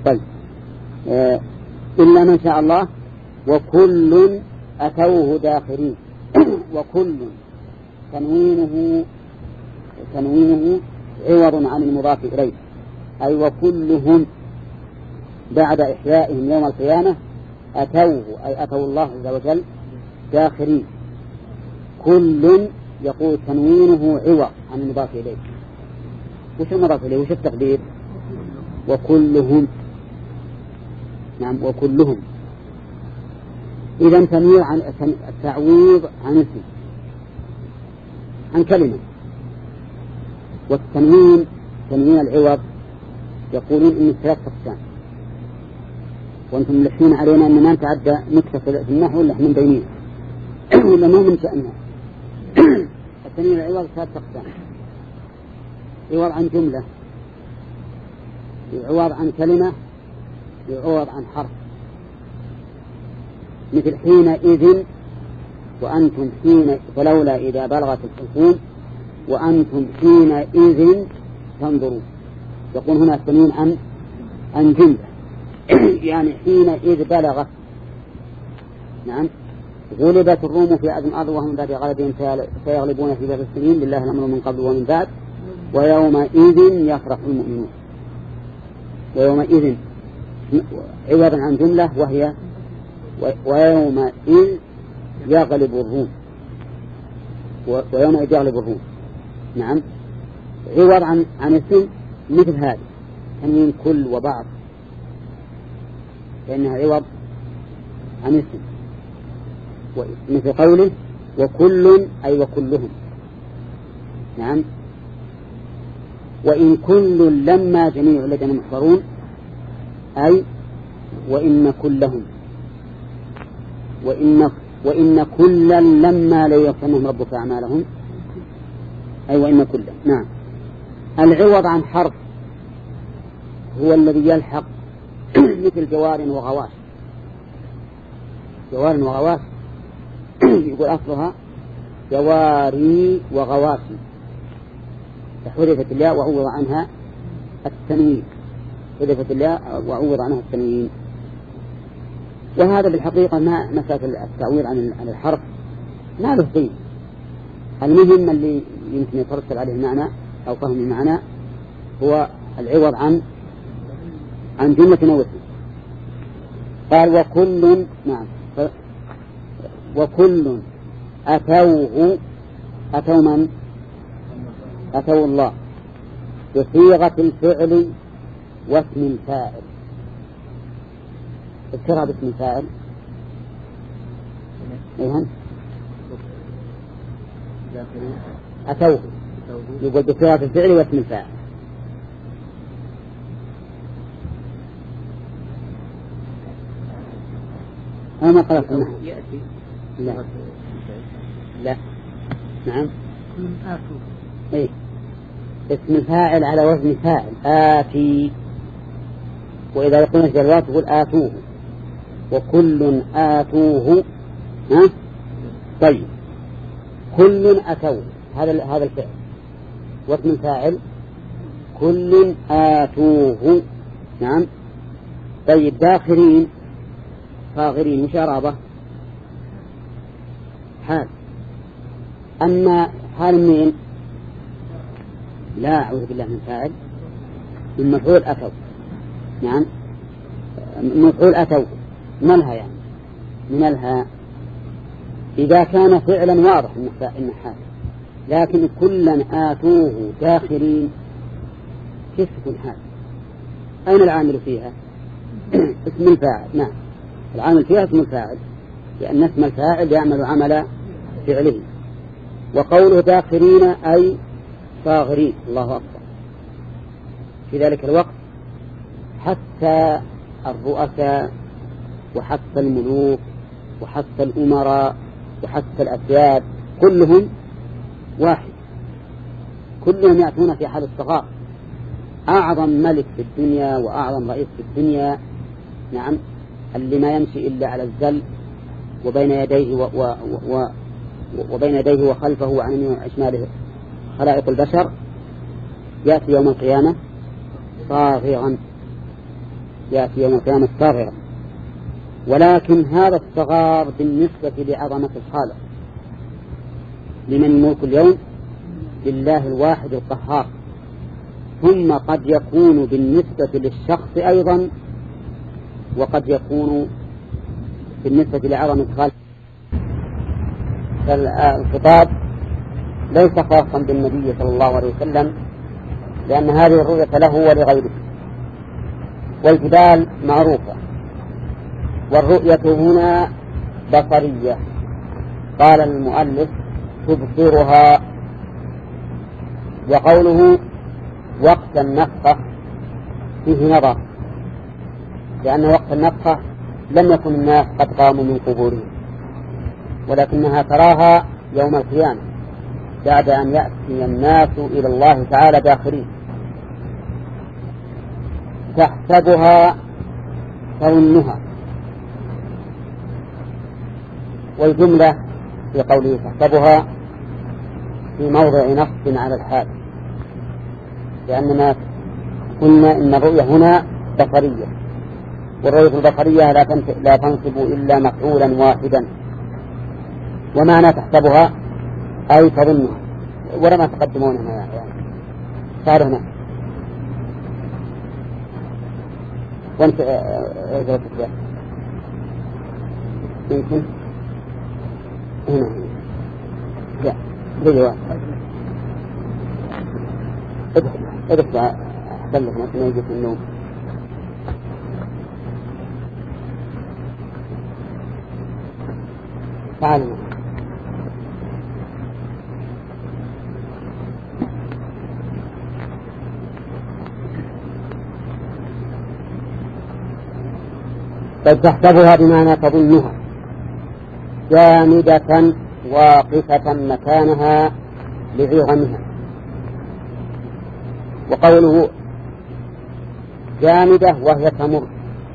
طيب إلا من شاء الله وكل أتوه داخرين. وكل تنوينه عوض عن المضاف إليه، أي وكلهم بعد إحيائهم يوم القيامة أتوه، أي أتوا الله عز وجل داخرين. كل يقول تنوينه عوض عن المضاف إليه. وش المضاف إليه؟ وش التقدير؟ وكلهم. نعم وكلهم. إذا تنوير عن التعويض عن اسم، عن كلمة. والتنوين تنوين العوض يقولون إن 3 أقسام، وأنتم ملحين علينا أن ما نتعدى نكتة في النحو ولا من بينين ولا ما من شأنها. التنوين العوض 3 أقسام: عوض عن جملة، عوض عن كلمة، عوض عن حرف. مثل حينئذ وأنتم حين، فلولا إذا بلغت الحلقوم وأنتم حينئذ تنظرون. يقول هنا التنوين عن جملة يعني حينئذ بلغت. نعم غلبت الروم في أدنى الأرض وهم بعد غلبهم سيغلبون في 3 سنين لله الأمر من قبل ومن بعد ويومئذ يفرح المؤمنون. ويومئذ عوضا عن جملة وهي ويومئذ يغلب الروم. ويومئذ يغلب الروم. نعم عوض عن اسم مثل هذا تنوين كل وبعض، لأنها عوض عن اسم. مثل قوله وكل أي وكلهم. نعم وإن كل لما جميع لدينا محضرون، أي وإن كلهم. وإن كلا لما ليوفنهم ربك أعمالهم، أي وإن كلا. نعم العوض عن حرف هو الذي يلحق مثل جوار وغواش. جوار وغواش يقول أصلها جواري وغواشي، فحذفت الياء وعوض عنها التنوين. حذفت الياء وعوض عنها التنوين. وهذا بالحقيقة ما مسألة التعويض عن الحرف ما له قيمة. المهم اللي يمكن يترتب عليه المعنى أو فهم المعنى هو العوض عن جملة أو اسم. قال وكل. نعم وكل أتوه. أتوا من؟ أتوا الله بصيغة الفعل واسم الفاعل. اذكرها باسم الفاعل. ايهن أتوه يقول بصيغة الفعل واسم الفاعل. أنا ما قرأت النحو. لا نعم إيه اسم الفاعل على وزن فاعل آتي. وإذا يقولون الجروات يقول آتوه وكل آتوه. ها طيب كل أتوه هذا الفعل واسم الفاعل كل آتوه. نعم طيب داخرين فاغرين مشاربة حال. أما حال مين؟ لا أعوذ بالله من فاعل من مفعول أتوا. نعم مفعول أتوا ملها يعني من الها إذا كان فعلا واضح إن حال. لكن كلا آتوه داخرين كيف تكون حال؟ أين العامل فيها؟ اسم الفاعل. نعم العامل فيها اسم الفاعل لأن اسم الفاعل يعمل عمل فعله. وقوله داخرين أي صاغرين. الله أكبر. في ذلك الوقت حتى الرؤساء وحتى الملوك وحتى الأمراء وحتى الأسياد كلهم واحد، كلهم يأتون في حال الصغار. أعظم ملك في الدنيا وأعظم رئيس في الدنيا نعم اللي ما يمشي إلا على الزل وبين يديه وبين يديه وخلفه وعن يمينه وشماله خلائق البشر يأتي يوم القيامة صاغرا يأتي يوم القيامة صاغرا، ولكن هذا الصغار بالنسبة لعظمة الخالق. لمن الملك اليوم؟ لله الواحد القهار. ثم قد يكون بالنسبة للشخص أيضا، وقد يكون بالنسبة لعظمة الخالق. فالخطاب ليس خاصا بالنبي صلى الله عليه وسلم، لأن هذه الرؤية له ولغيره. والجبال معروفة، والرؤية هنا بصرية. قال المؤلف تبصرها. وقوله وقت النفخة فيه نظر، لأن وقت النفخة لم يكن الناس قد قاموا من قبورهم، ولكنها تراها يوم القيامة بعد أن يأتي الناس إلى الله تعالى داخلين. تحسبها تظنها. والجملة في قوله تحسبها في موضع نصب على الحال، لأننا قلنا إن الرؤية هنا بصرية، والرؤية البصرية لا تنصب إلا مفعولا واحدا. ومعنى تحسبها أي تظنها، ولما تقدمون هنا يعني صار هنا. وانت اجرتك يمكن هنا لا بجواب ادخل أحسن لك ما يجي في النوم. تعالوا بل تحسبها بمعنى تظنها جامدة واقفة مكانها لعظمها. وقوله جامدة وهي تمر،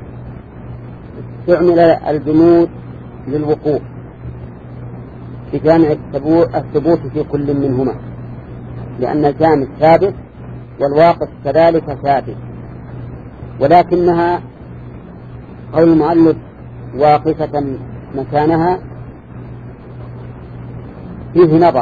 استعمل الجمود للوقوف بجامع الثبوت في كل منهما، لأن الجامد ثابت والواقف كذلك ثابت. ولكنها قول المؤلف واقفة مكانها فيه نظر،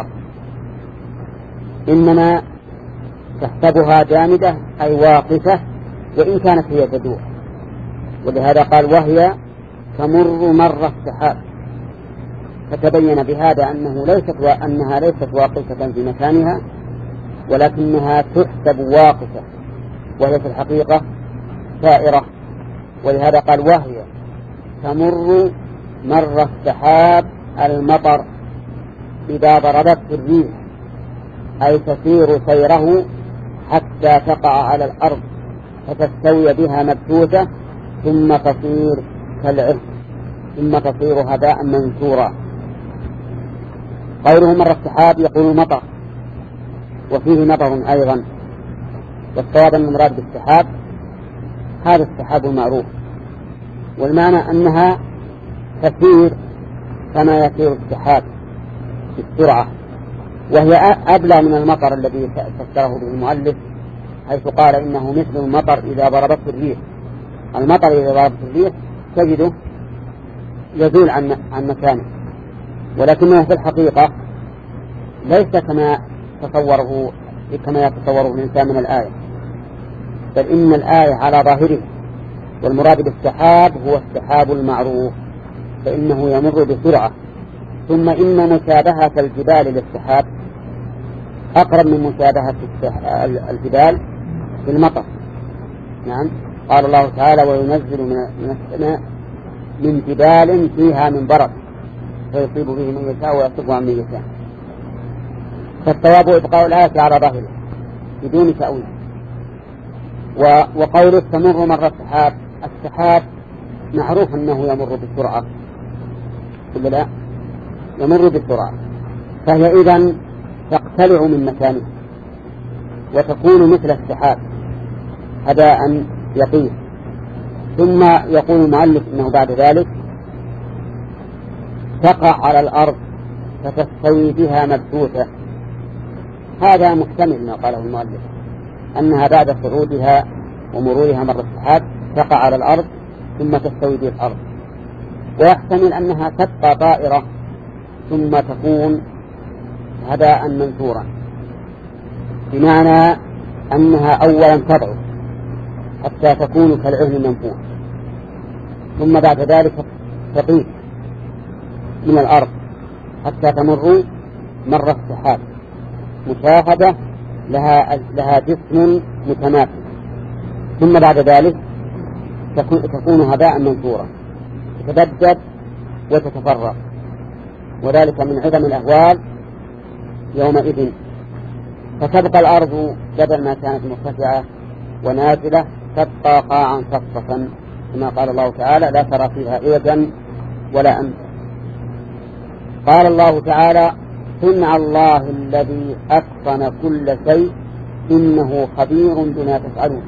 إنما تحسبها جامدة أي واقفة وإن كانت هي تدور. ولهذا قال وهي تمر مر السحاب، فتبين بهذا أنها ليست واقفة في مكانها، ولكنها تحسب واقفة وهي في الحقيقة سائرة. ولهذا قال وهي تمر مر السحاب المطر إذا ضربت الريح، أي تسير سيره حتى تقع على الأرض فتستوي بها مبثوثة ثم تصير كالعهن ثم تصير هباء منثورا. قوله مر السحاب يقول مطر، وفيه نظر أيضا. والصواب أن المراد بالسحاب هذا السحاب المعروف، والمعنى أنها تسير كما يسير السحاب بالسرعة، وهي أبلى من المطر الذي فسره به المؤلف، حيث قال إنه مثل المطر إذا ضربته الريح. المطر إذا ضربته الريح تجده يزول عن مكانه، ولكنه في الحقيقة ليس كما يتصوره الإنسان من الآية، بل إن الآية على ظاهره. والمراد بالسحاب هو السحاب المعروف، فإنه يمر بسرعة. ثم إن مشابهة الجبال للسحاب أقرب من مشابهة الجبال بالمطر. نعم، قال الله تعالى وينزل من السماء من جبال فيها من برد فيصيب به من يشاء ويصرف عن من يشاء. فالثواب إبقاء الآية على ظاهره بدون تأويل. وقوله تمر مر السحاب، السحاب معروف أنه يمر بسرعة، كل لا يمر بسرعة، فهي إذن تقتلع من مكانه وتكون مثل السحاب هباء يطير. ثم يقول المؤلف إنه بعد ذلك تقع على الأرض فتستوي بها مبثوثة. هذا محتمل ما قاله المؤلف، أنها بعد صعودها ومرورها مر السحاب تقع على الأرض ثم تستوي به الأرض، ويحتمل أنها تبقى طائرة ثم تكون هباء منثورا، بمعنى أنها أولا تضعف حتى تكون كالعهن المنفوش، ثم بعد ذلك تطير من الأرض حتى تمر مر السحاب مشاهدة لها جسم متماثل، ثم بعد ذلك تكون هباء منثورا تتبدد وتتفرق، وذلك من عدم الأهوال يومئذ. فتبقى الأرض بدل ما كانت مرتفعة ونازلة تبقى قاعا صفصفا كما قال الله تعالى: لا ترى فيها عوجا ولا أمتا. قال الله تعالى: صنع الله الذي أتقن كل شيء إنه خبير بما تفعلون.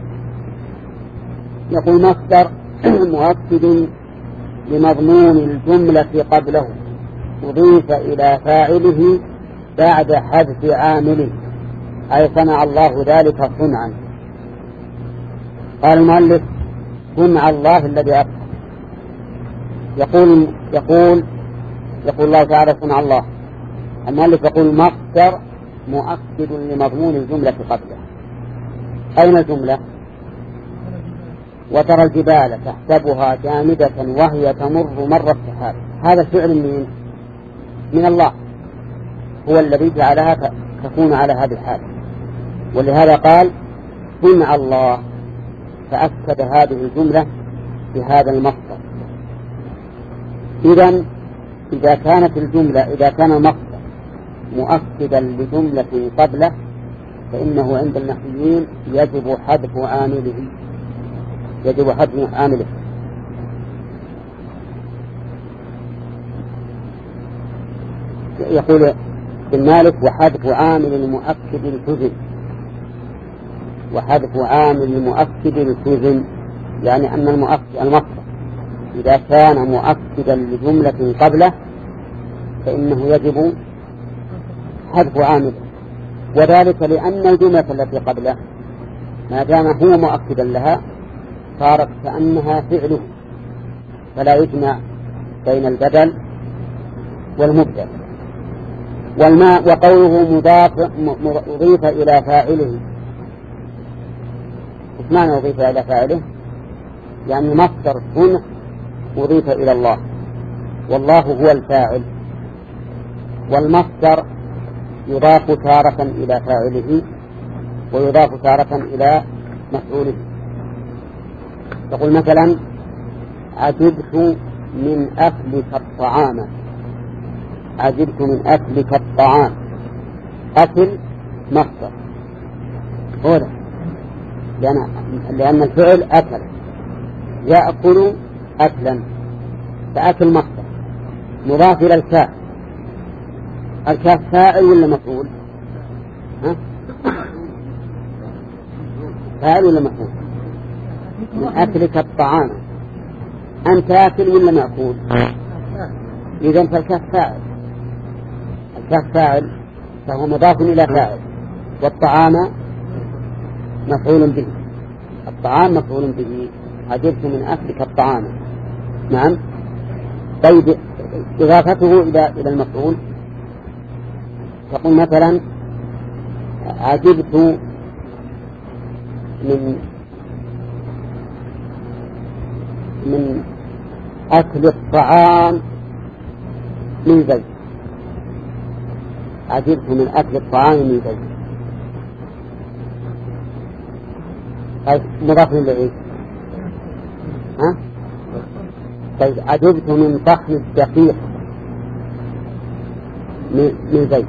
يقول مصدر مؤكد لمضمون الجملة قبله أضيف إلى فاعله بعد حذف عامله، أي صنع الله ذلك صنعا. قال المؤلف: صنع الله الذي أتقن. يقول الله تعالى: صنع الله. المؤلف يقول مصدر مؤكد لمضمون الجملة قبله. أين الجملة؟ وترى الجبال تحسبها جامدة وهي تمر مر السحاب. هذا فعل من الله، هو الذي جعلها تكون على هذه الحال، ولهذا قال صنع الله، فأكد هذه الجملة بهذا المصدر. إذا كان المصدر مؤكدا لجملة قبله فإنه عند النحويين يجب حذف عامله. يقول ابن مالك: وحذف عامل المؤكد التزم، يعني أن المصدر إذا كان مؤكدا لجملة قبله فإنه يجب حذف عامله، وذلك لأن الجملة التي قبله ما دام هو مؤكدا لها صارت كأنها فعله، فلا يجمع بين البدل والمبدل. وقوله أضيف إلى فاعله، إيش معنى أضيف إلى فاعله؟ يعني مصدر صنع أضيف إلى الله، والله هو الفاعل، والمصدر يضاف تارة إلى فاعله ويضاف تارة إلى مفعوله. تقول مثلا: عجبت من أكلك الطعام. عجبت من أكلك الطعام. أكل مصدر هو ده، لأن الفعل أكل، يأكل أكلا، فأكل مصدر مضاف إلى الكاف. الكاف فاعل ولا مفعول؟ فاعل ولا مفعول؟ من أكلك الطعام، أنت أكل ولا مأكول؟ إذن فالكاف فاعل، الكاف فاعل فهو مضاف إلى فاعل، والطعام مفعول به. الطعام مفعول به. عجبت من أكلك الطعام. نعم. طيب إضافته إلى المفعول تقول مثلا: عجبت من أكل الطعام من زيت. عجبت من أكل الطعام من زيت. مضاف إليه. طيب عجبت من طحن الدقيق من زيت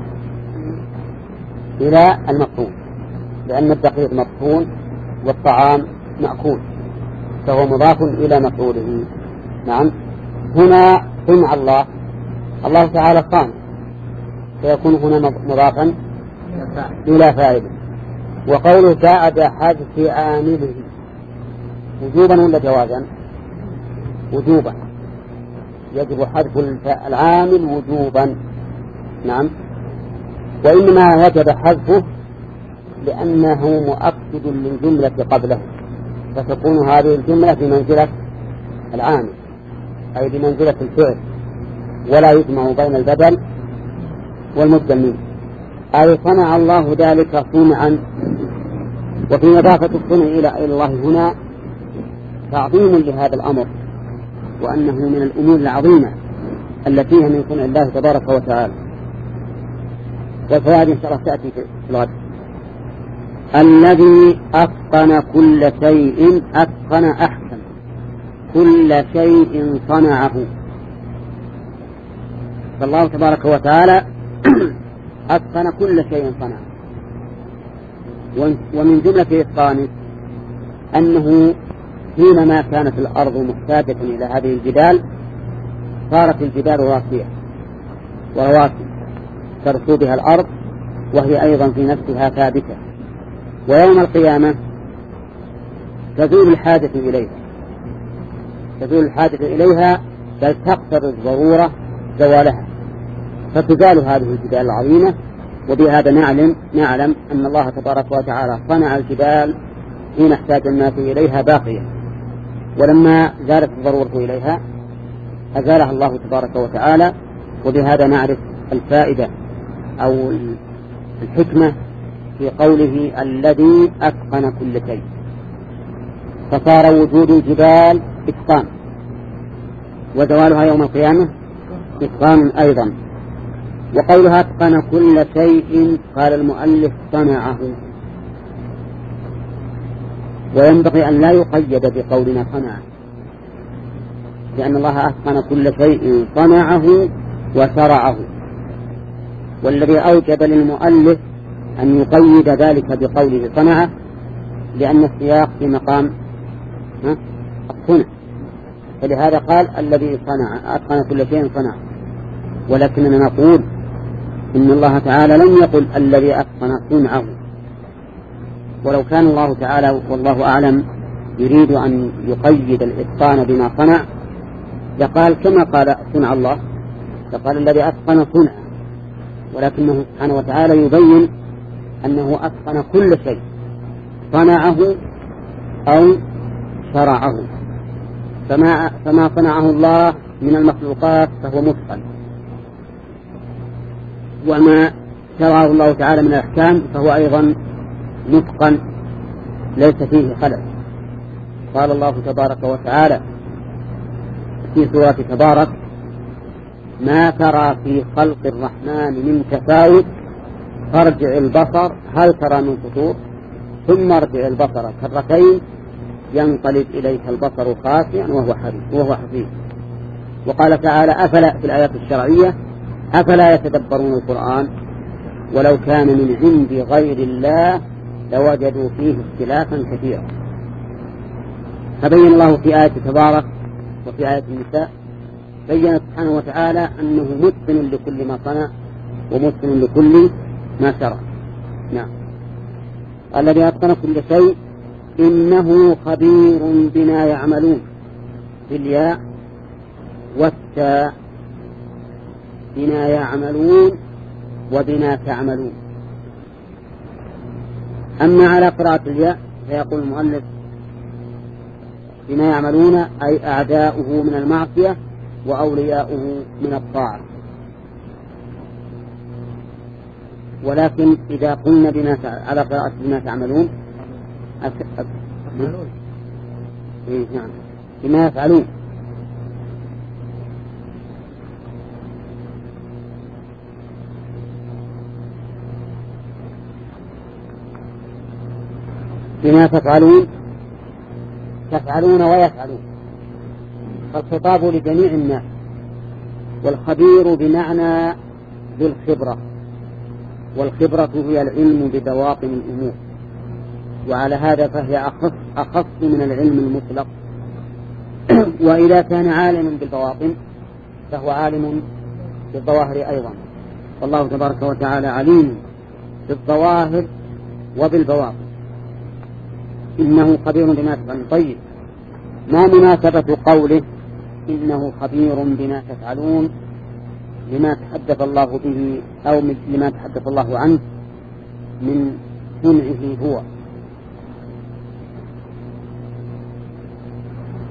إلى المطحون، لأن الدقيق مطحون والطعام مأكول، فهو مضاف إلى مفعوله. نعم. هنا صنع الله تعالى صانع، فيكون هنا مضافا إلى فاعله. وقوله بعد حذف عامله وجوبا ولا جوازا؟ وجوبا، يجب حذف العامل وجوبا. نعم. وإنما وجب حذفه لأنه مؤكد للجملة قبله، فتكون هذه الجملة بمنزلة العامل أي بمنزلة الفعل، ولا يجمع بين البدل والمبدل منه، أي صنع الله ذلك صنعا. وفي إضافة الصنع إلى الله هنا تعظيم لهذا الأمر، وأنه من الأمور العظيمة التي هي من صنع الله تبارك وتعالى. والفوائد إن شاء الله تأتي في الغد. الذي أتقن كل شيء، أتقن أحسن كل شيء صنعه. فالله تبارك وتعالى أتقن كل شيء صنعه. ومن جملة إتقانه أنه حينما كانت الأرض محتاجة إلى هذه الجبال صارت الجبال راسية ورواسي ترسو بها الأرض، وهي أيضا في نفسها ثابتة، ويوم القيامة تزول الحاجة إليها بل تقتضي الضرورة زوالها، فتزال هذه الجبال العظيمة. وبهذا نعلم أن الله تبارك وتعالى صنع الجبال حين احتاج الناس إليها باقية، ولما زالت الضرورة إليها أزالها الله تبارك وتعالى. وبهذا نعرف الفائدة أو الحكمة في قوله الذي أتقن كل شيء، فصار وجود الجبال إتقان، وزوالها يوم القيامة إتقان أيضا. وقولها أتقن كل شيء قال المؤلف صنعه، وينبغي أن لا يقيد بقولنا صنعه، لأن الله أتقن كل شيء صنعه وشرعه. والذي أوجب للمؤلف أن يقيد ذلك بقوله صنعه لأن السياق في مقام الصنع، فلهذا قال الذي صنع أتقن كل شيء صنعه. ولكننا نقول إن الله تعالى لم يقل الذي أتقن صنعه، ولو كان الله تعالى والله أعلم يريد أن يقيد الإتقان بما صنع لقال كما قال صنع الله، فقال الذي أتقن صنعه، ولكنه سبحانه وتعالى يبين أنه أتقن كل شيء صنعه أو شرعه. فما صنعه الله من المخلوقات فهو متقن، وما شرعه الله تعالى من الأحكام فهو أيضا متقن ليس فيه خلل. قال الله تبارك وتعالى في سورة تبارك ما ترى في خلق الرحمن من تفاوت فارجع البصر هل ترى من فطور ثم ارجع البصر كرتين ينقلب إليك البصر خاسئا وهو حسير. وقال تعالى أفلا في الآيات الشرعية أفلا يتدبرون القرآن ولو كان من عند غير الله لوجدوا فيه اختلافا كثيرا. فبين الله في آية تبارك وفي آية النساء بين سبحانه وتعالى أنه متقن لكل ما صنع ومتقن لكل ما شرع. نعم. الذي أتقن كل شيء إنه خبير بما يعملون بالياء والتاء، بما يعملون وبما تعملون. أما على قراءة الياء فيقول المؤلف بما يعملون أي أعداؤه من المعصية وأولياؤه من الطاعة. ولكن إذا قلنا على قراءة بما تعملون نعم بما يفعلون بما تفعلون ويفعلون، فالخطاب لجميع الناس. والخبير بمعنى بالخبرة، والخبرة هي العلم ببواطن الأمور، وعلى هذا فهي أخص من العلم المطلق. وإذا كان عالما بالبواطن فهو عالم بالظواهر أيضا، والله تبارك وتعالى عليم بالظواهر وبالبواطن، إنه خبير بما تفعلون. طيب، ما مناسبة قوله إنه خبير بما تفعلون لما تحدث الله به أو لما تحدث الله عنه من صنعه هو؟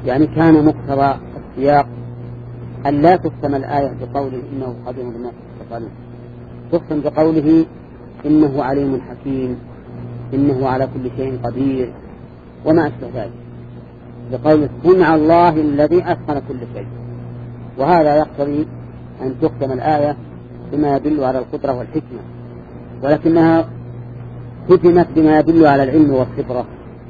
يعني كان مقتضى السياق أن لا تختم الآية بقوله إنه خبير بما تفعلون، تختم بقوله إنه عليم حكيم، إنه على كل شيء قدير، وما أشبه ذلك، بقول صنع الله الذي أتقن كل شيء. وهذا يقتضي أن تختم الآية بما يدل على القدرة والحكمة، ولكنها ختمت بما يدل على العلم والخبرة.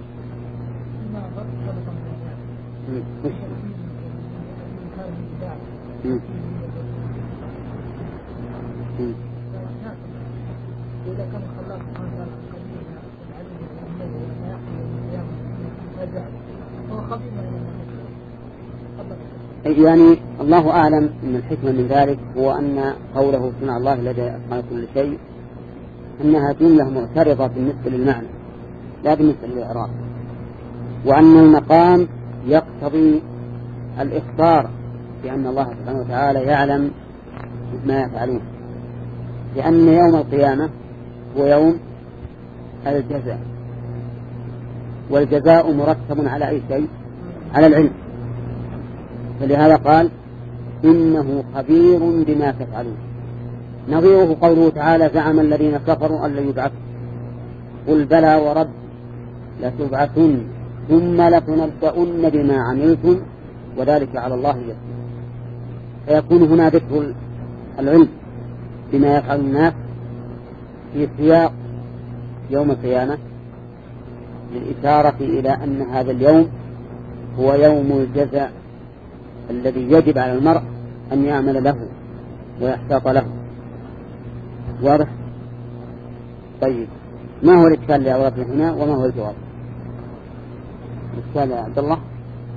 يعني الله أعلم أن الحكمة من ذلك هو أن قوله صنع الله الذي أتقن كل شيء أنها جملة معترضة بالنسبة للمعنى لا بالنسبة للإعراب، وأن المقام يقتضي الإخبار بأن الله سبحانه وتعالى يعلم ما يفعلون، لأن يوم القيامة هو يوم الجزاء، والجزاء مرتب على أي شيء؟ على العلم. فلهذا قال إنه خبير بما تفعلون. نظيره قوله تعالى زعم الذين كفروا أن لن يبعثوا، قل بلى ورب لتبعثن ثم لتنبؤن بما عملتم وذلك على الله يسير. فيكون هنا ذكر العلم بما يفعل الناس في سياق يوم القيامة للإشارة إلى أن هذا اليوم هو يوم الجزاء الذي يجب على المرء أن يعمل له ويحتاط له. واضح؟ طيب، ما هو الإشكال اللي أوردنا هنا وما هو الجواب؟ الإشكال يا عبد الله؟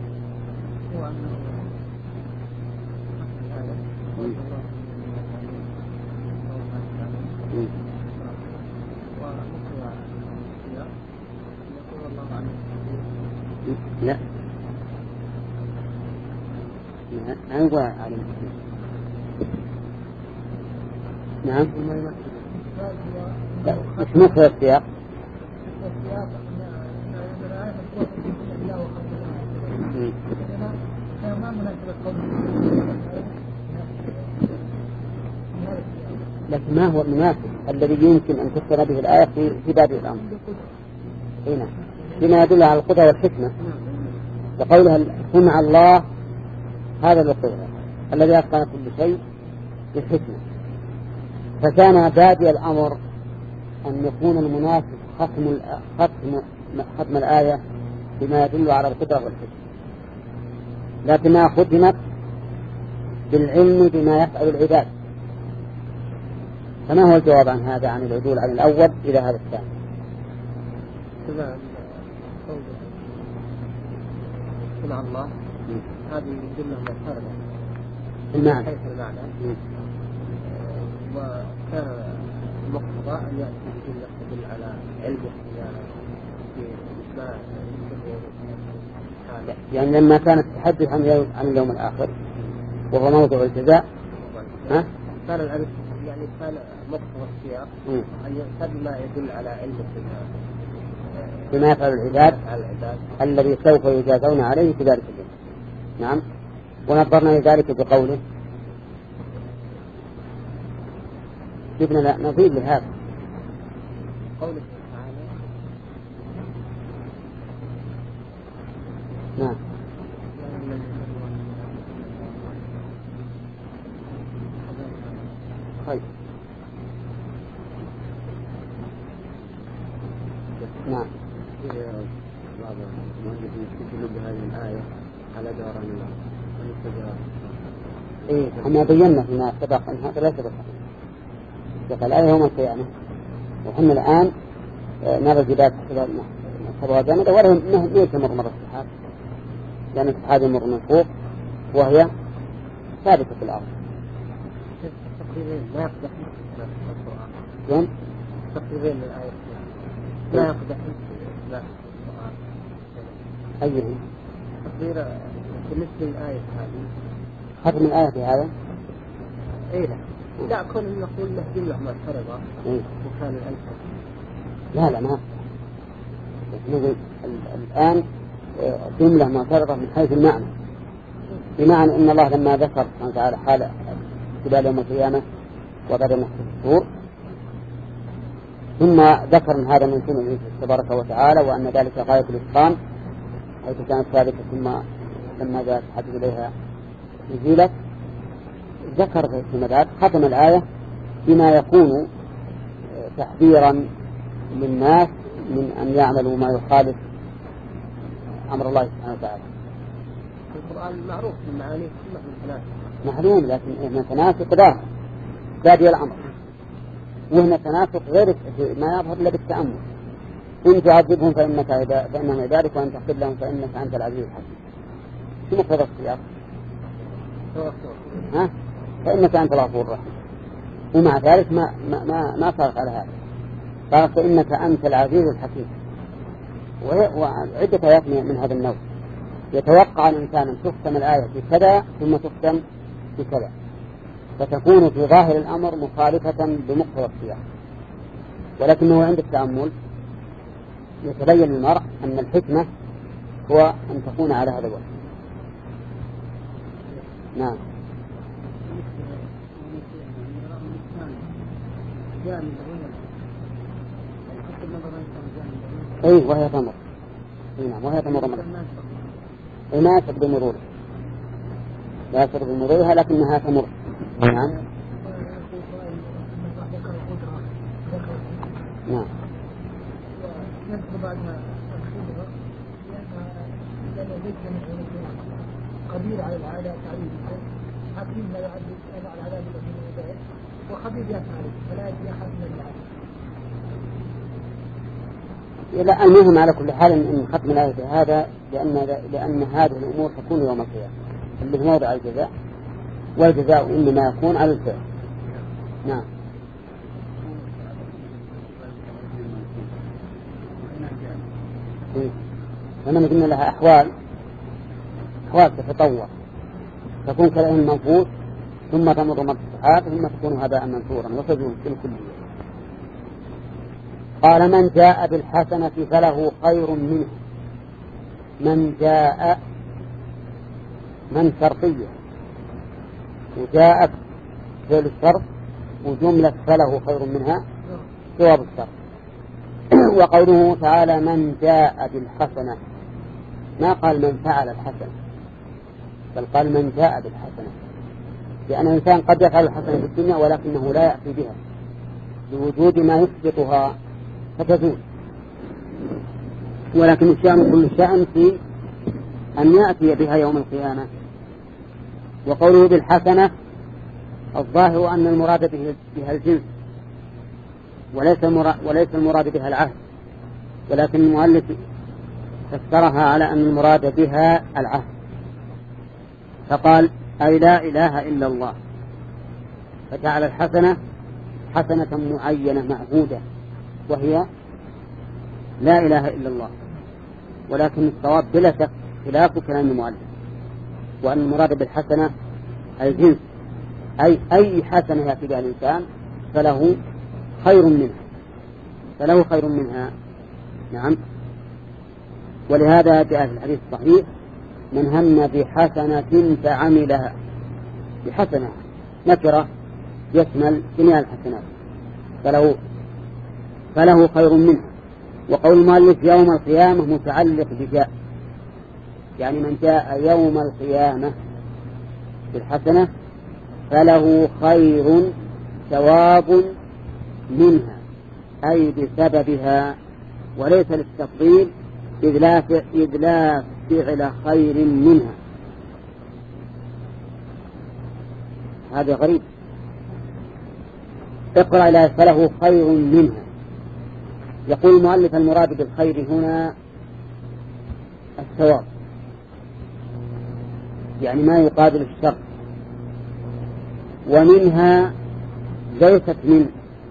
لا أنظر على نعم مش مخرج السياق. لكن ما هو المناسب الذي يمكن أن تذكر به الآية في باب الأمر؟ هنا بما يدل على القدرة والحكمة، وقولها صنع الله هذا القدرة الذي أتقن كل شيء بالحكمة. فكان بادئ الأمر أن يكون المناسب ختم الآية بما يدل على القدرة والحكمة، لكنها ختمت بالعلم بما يفعل العباد. فما هو الجواب عن هذا، عن العدول عن الأول إلى هذا الثاني؟ صنع الله هذه جملة معترضة المعنى حيث المعنى، وكان المقتضى أن يأتي بجملة تدل على علم في يعني لما كانت تحدث عن اليوم الآخر وهو موضوع الجزاء كان العلم يعني كان مقتضى السياق أن يأتي ما يدل على علم بما يفعل العباد الذي سوف يجازون عليه في ذلك اليوم. نعم، ونظرنا لذلك بقوله جبنا نظير لهذا قوله تعالى نعم طيب نعم بعض المؤلفين يستدلون بهذه الآية على دوران الله. احنا بينا فيما سبق أن هذا لا سبق الآية يوم القيامة، وحنا الآن نرى جبال السبوات جامدة ولهم ليس مر السحاب، لأن السحاب يمر من فوق وهي ثابتة في الأرض. لا يقدح القرآن تقريبا الآية لا يقدح لا القرآن أيه تقريبا بالنسبة للآية هذه ختم الآية في هذا إيه لا كل نقول له جملة معترضة وكان الألفة لا ما نقول الآن جملة معترضة من حيث المعنى، بمعنى أن الله لما ذكر سبحانه وتعالى حال جبال يوم القيامة وبعد نفخ الصور، ثم ذكر من هذا من سنة تبارك وتعالى وأن ذلك غاية الإتقان حيث كانت ثابتة، ثم لما جاءت حدث إليها نزيلت، ذكر في المداد ختم الآية بما يكون تحذيرا للناس من أن يعملوا ما يخالف أمر الله سبحانه وتعالى. القرآن معروف في معانيه كلها من تناسق، معلوم، لكن هنا تناسق ظاهر بادي الأمر، وهنا تناسق غير ما يظهر إلا بالتأمل. إن تعذبهم فإنهم عبادك، وإن تغفر لهم فإنك أنت العزيز الحكيم. شو مقتضى السياق؟ فإنك أنت الغفور الرحيم، ومع ذلك ما صارت على هذا، قالت فإنك أنت العزيز الحكيم. وعدة آيات من هذا النوع يتوقع الإنسان أن تختم الآية بكذا ثم تختم بكذا، فتكون في ظاهر الأمر مخالفة بمقتضى السياق، ولكنه عند التأمل يتبين للمرء أن الحكمة هو أن تكون على هذا الوجه. نعم. أي وهي تمر. نعم وهي تمر مرة. ما يشعر بمرورها، لا يشعر بمرورها لكنها تمر. نعم. نعم. قدير على العادة تعليم حكيم لا يعد على العذاب الذي وخبير يفعل فلا يجري أحد من العالم. لا، المهم على كل حال أن ختم الآية هذا لأن هذه الأمور تكون يوم القيامة اللي هو موضع الجزاء، والجزاء إنما يكون على الفعل. نعم. لما قلنا لها أحوال تتطور، تكون كالعين المنفوس ثم تمر مر السحاب ثم تكون هباء منثورا وتزول في الكل. قال من جاء بالحسنة فله خير منه. من جاء من شرطية، وجاءت فعل الشرط وجملة فله خير منها جواب الشرط. وقوله تعالى من جاء بالحسنة، ما قال من فعل الحسنة، بل قال من جاء بالحسنة، لأن الإنسان قد يفعل الحسنة في الدنيا ولكنه لا يأتي بها لوجود ما يسبقها فتزول، ولكن الشأن كل شأن في أن يأتي بها يوم القيامة. وقوله بالحسنة الظاهر أن المراد بها الجنس وليس المراد بها العهد، ولكن المؤلف فسرها على أن المراد بها العهد، فقال أي لا إله إلا الله، فجعل الحسنة حسنة معينة معهودة وهي لا إله إلا الله. ولكن الصواب بلا شك خلاف كلام المؤلف، وأن المراد بالحسنة الجنس، أي حسنة يأتي بها الإنسان فله خير منها. نعم. ولهذا جاء في الحديث الصحيح من هم بحسنة فعملها، بحسنة نكرة يشمل جميع الحسنات، فله خير منها. وقول المؤلف يوم القيامة متعلق بجاء، يعني من جاء يوم القيامة بالحسنة فله خير ثواب منها، أي بسببها، وليس للتفضيل إذ لا فعل خير منها. هذا غريب. اقرأ إلى فله خير منها. يقول المؤلف المراد بالخير هنا الثواب، يعني ما يقابل الشر. ومنها ليست من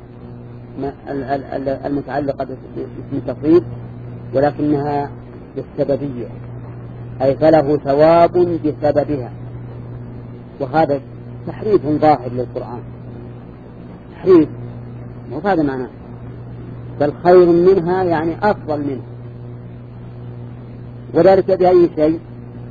المتعلقة باسم التفريط، ولكنها بالسببية، أي فله ثواب بسببها. وهذا تحريف ظاهر للقرآن، تحريف، وهذا معناه، بل خير منها يعني أفضل منها. وذلك بأي شيء؟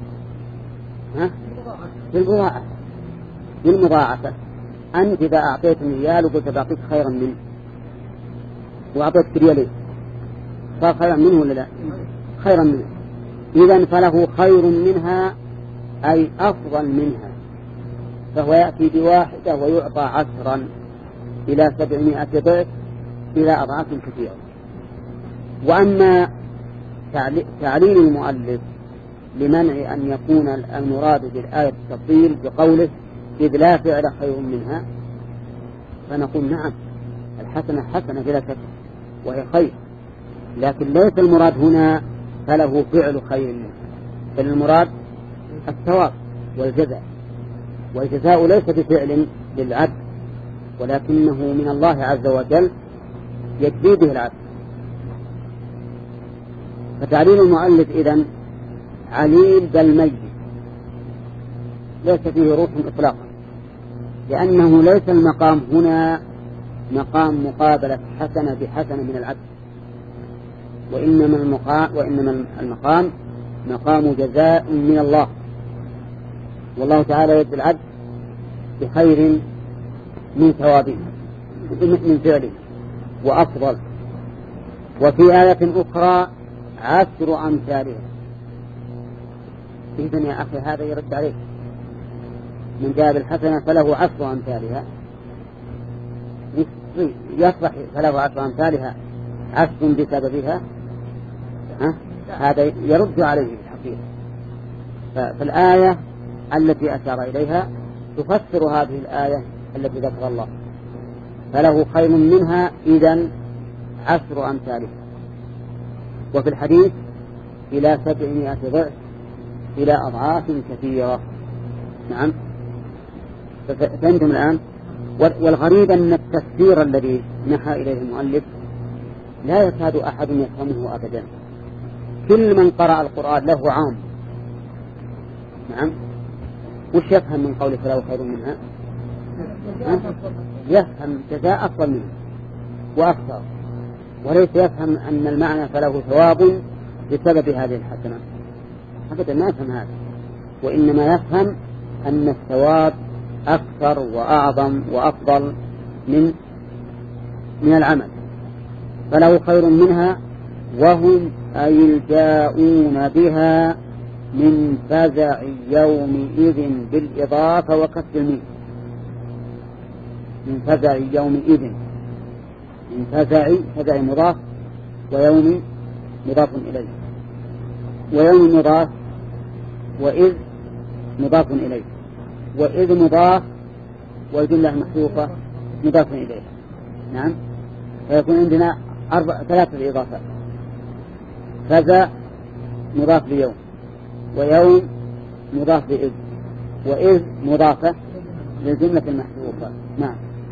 بالمضاعفة. أنت إذا أعطيتني ريال وقلت بعطيك خيرا منه وأعطيتك ريالين صار خيرا منه ولا لا؟ خيرا منه. إذن فله خير منها أي أفضل منها، فهو يأتي بواحدة ويعطى 10 إلى 700 ضعف إلى أضعاف كثيرة. وأما تعليل المؤلف لمنع أن يكون المراد بالآية التفضيل بقوله إذ لا فعل خير منها، فنقول نعم الحسنة حسنة بلا شك وهي خير، لكن ليس المراد هنا فله فعل خير منها، بل المراد الثواب والجزاء، والجزاء ليس بفعل للعبد ولكنه من الله عز وجل يجزي به العبد. فتعليل المؤلف إذن عليل بل ميت، ليس فيه روح إطلاقا، لأنه ليس المقام هنا مقام مقابلة حسنة بحسنة من العبد، وإنما المقام مقام جزاء من الله، والله تعالى يجزي العبد بخير من ثوابه من فعله وأفضل. وفي آية أخرى 10 أمثالها. إذن يا أخي هذا يرد عليك، من جاء بالحسنة فله 10 أمثالها، يصبح فله 10 أمثالها 10 بسببها، هذا يرد عليه الحقيقة. فالآية التي أشار إليها تفسر هذه الآية التي ذكر الله، فله خير منها إذن 10 أمثالها. وفي الحديث إلى 700 ضعف إلى أضعاف كثيرة. نعم، فهمتم الآن؟ والغريب أن التفسير الذي نحى إليه المؤلف لا يكاد أحد يفهمه أبدا، كل من قرأ القرآن له عام. نعم، وش يفهم من قوله فله خير منها؟ يفهم جزاء أفضل منه وأكثر، وليس يفهم أن المعنى فله ثواب بسبب هذه الحسنة، أبدا ما يفهم هذا، وإنما يفهم أن الثواب أكثر وأعظم وأفضل من العمل. فله خير منها وهم أي الجاؤون بها من فزع يومئذ بالإضافة وكسر الميم، من فزع يومئذ، من فزع مضاف ويوم مضاف إليه، ويوم مضاف وإذ مضاف إليه، وإذ مضاف والجملة محذوفة مضاف إليه. نعم، فيكون عندنا 3 إضافات: فزع مضاف ليوم، ويوم مضاف لإذ، وإذ مضافة للجملة المحذوفة. نعم،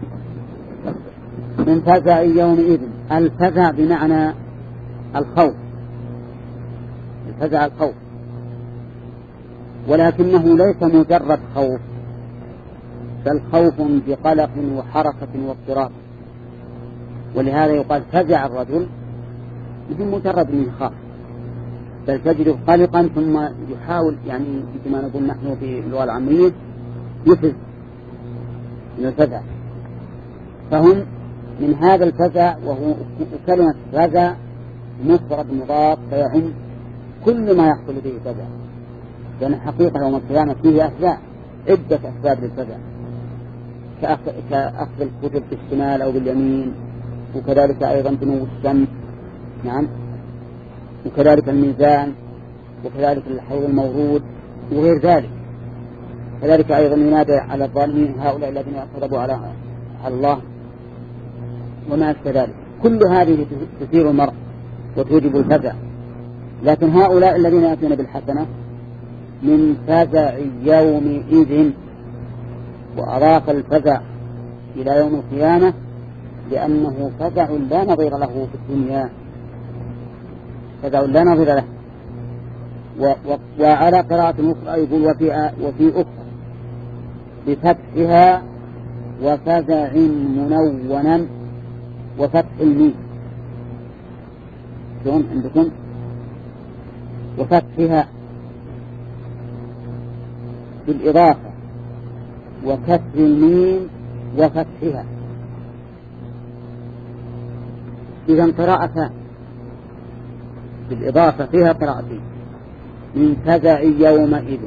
من فزع يومئذ. الفزع بمعنى الخوف، الفزع الخوف، ولكنه ليس مجرد خوف، بل خوف بقلق وحركة واضطراب، ولهذا يقال فزع الرجل مثل مجرد من خاف، بل تجده قلقا ثم يحاول، يعني كما نقول نحن في اللغة العامية، يفز من الفزع. فهم من هذا الفزع، وهو كلمة فزع مفرد مضاف فيعم كل ما يحصل به فزع، لأن الحقيقة يوم القيامة فيه أسباب، عدة أسباب للفزع، كأخذ الكتب في الشمال أو باليمين، وكذلك أيضا دنو الشمس. نعم، وكذلك الميزان، وكذلك الحوض المورود وغير ذلك. كذلك أيضا ينادى على الظالمين هؤلاء الذين كذبوا على الله وما أشبه ذلك. كل هذه تثير المرء وتوجب الفزع. لكن هؤلاء الذين يأتون بالحسنة من فزع يومئذ، وأضاف الفزع إلى يوم القيامة لأنه فزع لا نظير له في الدنيا، فزع لا نظير له. وعلى قراءة أخرى يقول وفي أخرى بفتحها وفزع منونا وفتح الميم. شلون عندكم؟ وفتحها بالإضافة وكسر الميم وفتحها. إذا قراءتان بالإضافة فيها قراءتين، من فزع يومئذ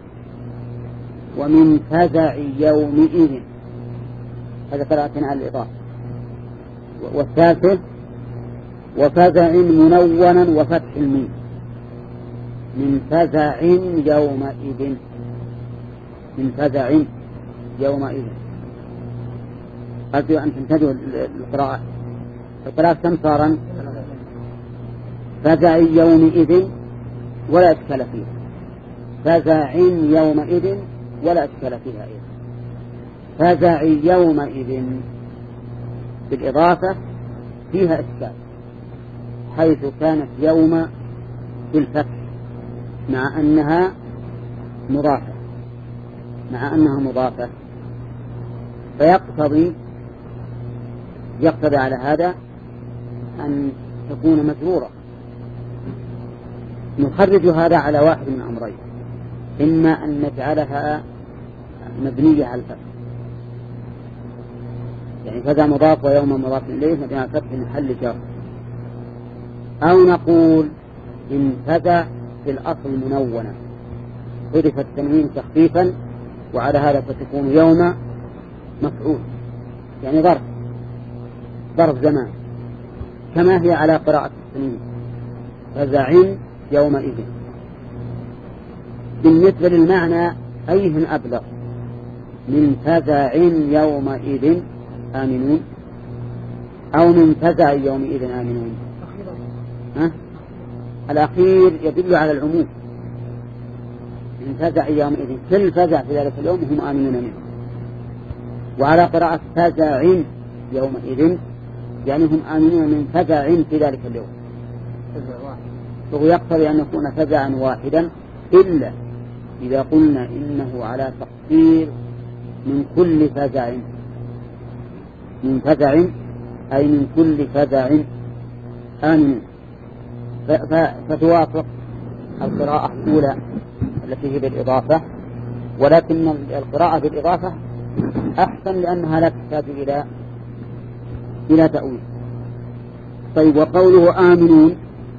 ومن فزع يومئذ، هذا قراءتين على الإضافة. والثالثة وفزع منونا وفتح الميم، من فزع يومئذ، من فزع يومئذ. أرجو أن تنتبهوا القراءة. القراءة كم صارا؟ فزع يومئذ ولا إشكال فيها، فزع يومئذ ولا إشكال فيها أيضا. فزع يومئذ بالإضافة فيها إشكال، حيث كانت يوم بالفتح مع أنها مضافة، فيقتضي على هذا أن تكون مجرورة. نخرج هذا على واحد من أمرين، إما أن نجعلها مبنية على الفتح، يعني فزع مضاف ويوم مضاف إليه مبني على الفتح محل جر، أو نقول إن فزع في الأصل منونة حذف التنوين تخفيفا، وعلى هذا فتكون يوم مفعول، يعني ظرف زمان، كما هي على قراءة التنوين فزع يومئذ. بالنسبة للمعنى أيه أبلغ، من فزع يومئذ آمنون أو من فزع يومئذ آمنون؟ الأخير يدل على العموم، من فزع يومئذ كل فزع في ذلك اليوم هم آمنون منه. وعلى قراءة فزع يومئذ يعني هم آمنون من فزع في ذلك اليوم، فهو يقتضي أن يكون فزعا واحدا، إلا إذا قلنا إنه على تقدير من كل فزع، من فزع أي من كل فزع آمنون، فتوافق القراءة الأولى التي هي بالإضافة، ولكن القراءة بالإضافة أحسن لأنها لا تحتاج إلى تأويل. طيب، وقوله آمنون،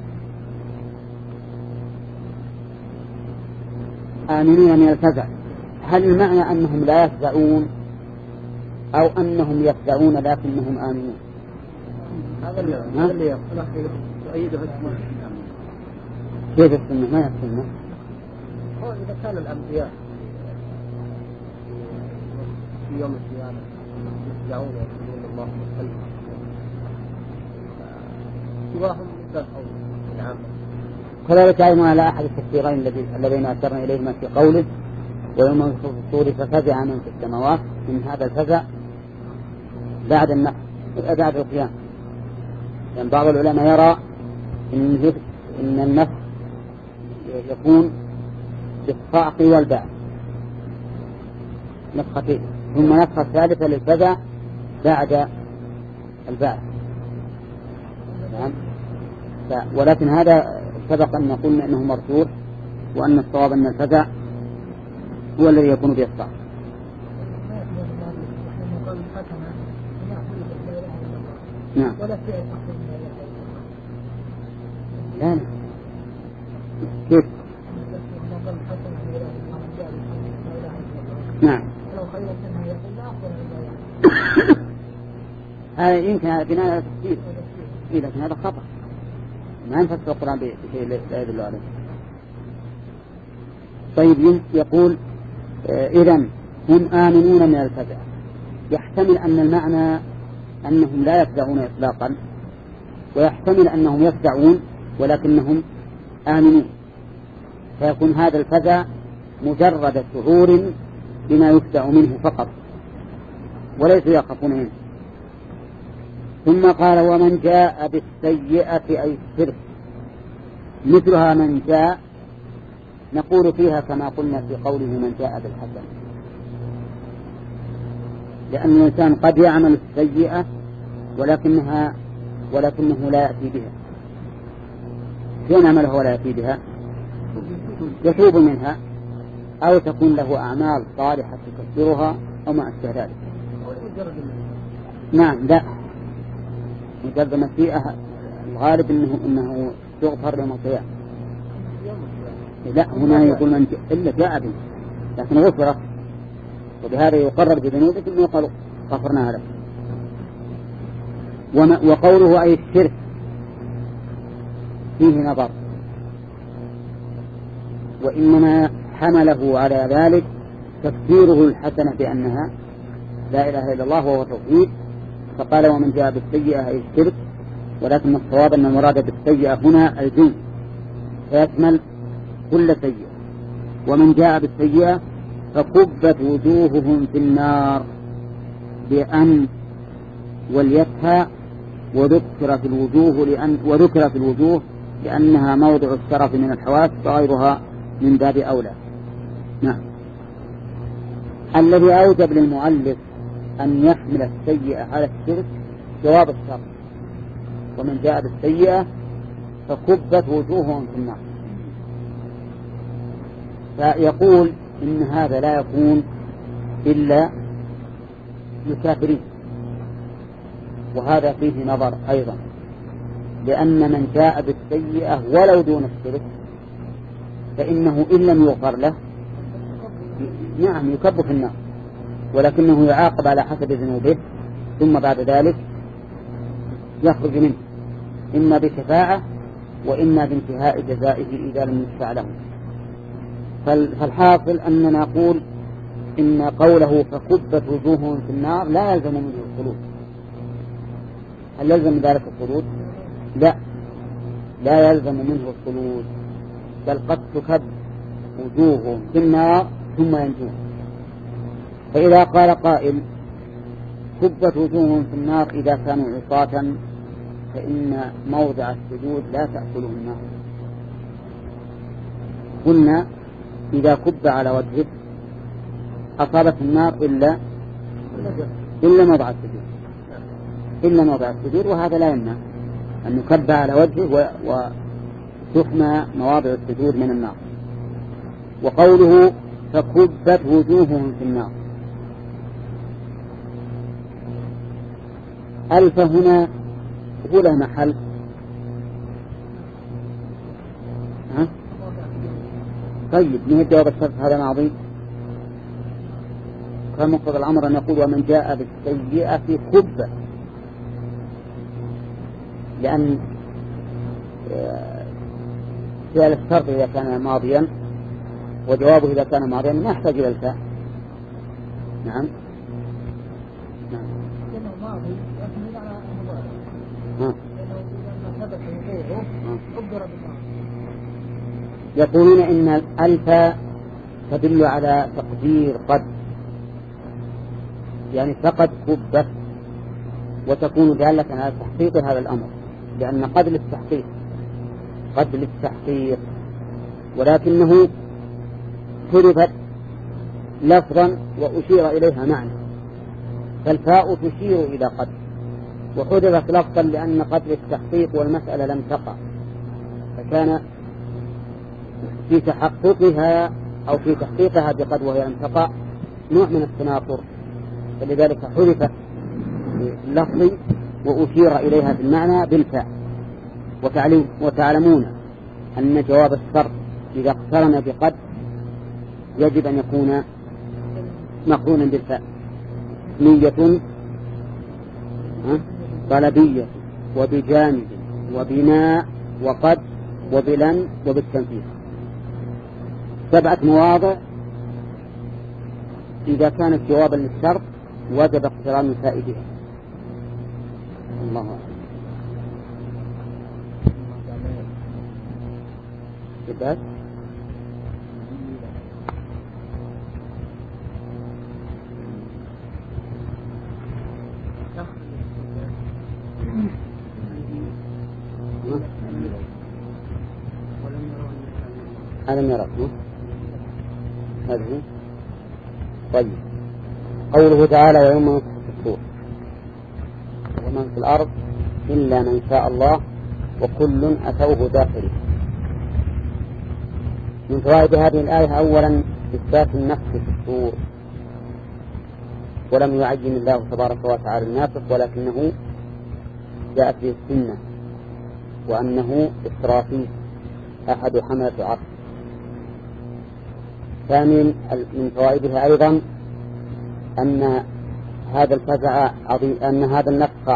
آمنون من الفزع، هل المعنى أنهم لا يفزعون أو أنهم يفزعون لكنهم آمنون؟ هذا اللي يؤيده السنة. كيف السنة؟ ما هي السنة؟ هو إذا كان الأنبياء في يوم القيامة يفزعون ويقولون الله خلفهم سواهم مثل العامة. كذلك أيضا على أحد التفسيرين الذين أشرنا إليهما في قوله ويوم ينفخ في الصور ففزع من في السماوات، من هذا الفزع بعد القيام. يعني بعض العلماء يرى إن النفخ يكون بالصعق والبعث نفختين، ثم نفخة ثالثة للفزع بعد البعث. نعم. ولكن هذا سبق أن قلنا أنه مرجوح، وأن الصواب أن الفزع هو الذي يكون به الصعق. نعم. لا كيف؟ نعم. هذا يمكن بناء على التفسير، لكن هذا خطأ، ما ينفسر القرآن بشيء لا يدل عليه. طيب، يقول إذن هم آمنون من الفزع، يحتمل أن المعنى أنهم لا يفزعون إطلاقا، ويحتمل أنهم يفزعون ولكنهم آمنون، فيكون هذا الفزع مجرد شعور بما يفزع منه فقط، وليس يخافون منه. ثم قال ومن جاء بالسيئة أي الشرك مثلها من جاء، نقول فيها كما قلنا في قوله من جاء بالحسنة، لأن الإنسان قد يعمل السيئة ولكنه لا يأتي بها. فين عمله ولا يأتي بها؟ يتوب منها أو تكون له أعمال صالحة تكفرها أو ما أشبه ذلك. نعم لا، مجرد المسيئة الغالب أنه تغفر يوم القيامة. لا هنا يقول من إلا جاء به لكن غفرت، وبهذا يقرر بذنوبه أنه يقال غفرناها له. وقوله أي الشرك فيه نظر، وإنما حمله على ذلك تفسيره الحسنة بأنها لا إله إلا الله وهو توحيد، فقال ومن جاء بالسيئة أي الشرك، ولكن الصواب أن المراد بالسيئة هنا الجنس فيشمل كل سيئة. ومن جاء بالسيئة فكبت وجوههم في النار بأن واليتها، وذكرت الوجوه لأنها موضع الشرف من الحواس وغيرها من باب أولى. نعم. الذي أوجب للمؤلف أن يحمل السيئة على الشرك جواب الشرط، ومن جاء بالسيئة فكبت وجوههم في النار. فيقول إن هذا لا يكون إلا للكافرين، وهذا فيه نظر أيضا، لأن من جاء بالسيئة ولو دون الشرك فإنه إن لم يغفر له نعم يكب في النار، ولكنه يعاقب على حسب ذنوبه، ثم بعد ذلك يخرج منه إما بشفاعة وإما بانتهاء جزائه إذا لم يشفع له. فالحاصل أننا نقول إن قوله فكبت وجوههم في النار لا يلزم منه الخلود. هل يلزم ذلك الخلود؟ لا يلزم منه الخلود، بل قد تكب وجوههم في النار ثم ينجون. فإذا قال قائل كبت وجوههم في النار إذا كانوا عصاة فإن موضع السجود لا تأكله النار. قلنا إذا كب على وجهه أصابت النار إلا موضع السجود، وهذا لا يمنع أن يكب على وجهه وتحمى مواضع السجود من النار. وقوله فكبت وجوههم في النار، ألف هنا هو له محل طيب من جواب الشرط هذا ماضي، كان مقتضى الأمر أن يقول ومن جاء بالسيئة كبة، لأن فعل الشرط إذا كان ماضيا وجوابه إذا كان ماضيا ما يحتاج إلى الفاء. نعم يقولون إن الألف تدل على تقدير قد، يعني فقد كبت، وتكون دالة على تحقيق هذا الأمر، لأن قد للتحقيق ولكنه حذفت لفظا وأشير إليها معنى، فالفاء تشير إلى قد، وحذفت لفظا لأن قد للتحقيق والمسألة لم تقع، فكان في تحققها أو في تحقيقها بقد وهي لم تقع نوع من التناقض، فلذلك حذفت اللفظ وأشير إليها بالمعنى بالفاء. وتعلمون أن جواب الشرط إذا اقترن بقد يجب أن يكون مقرونا بالفاء، نية طلبية وبجانب وبناء وقد وبلن وبالتنفيذ، 7 مواضع إذا كانت جوابا للشرط وجب اقتران الفاء بها. الله أعلم. كتاب ألم يرى هذه. طيب قوله تعالى ويوم ينفخ في الصور ومن في الأرض إلا من شاء الله وكل أتوه داخل. من فوائد هذه الآية أولا إثبات النفس في الصور، ولم يعين الله تبارك وتعالى النافخ، ولكنه جاءت به السنة، وأنه إسرافيل أحد حملة العرش. ثانيا من فوائدها أيضا أن هذا الفزع عظيم، أن هذا النفخ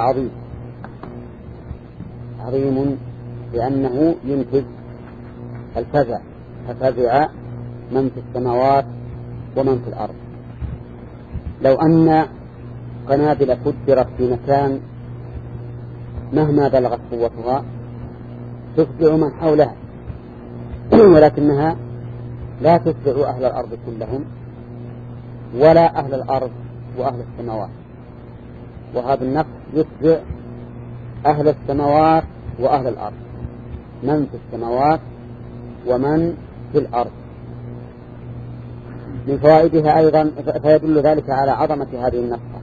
عظيم لأنه ينتج الفزع، ففزع من في السماوات ومن في الأرض. لو أن قنابل فجرت في مكان مهما بلغت قوتها تفزع من حولها، ولكنها لا تفزع أهل الأرض كلهم ولا أهل الأرض وأهل السماوات، وهذا النفخ يفزع أهل السماوات وأهل الأرض، من في السماوات ومن في الأرض. من فوائدها أيضا فيدل ذلك على عظمة هذه النفخة،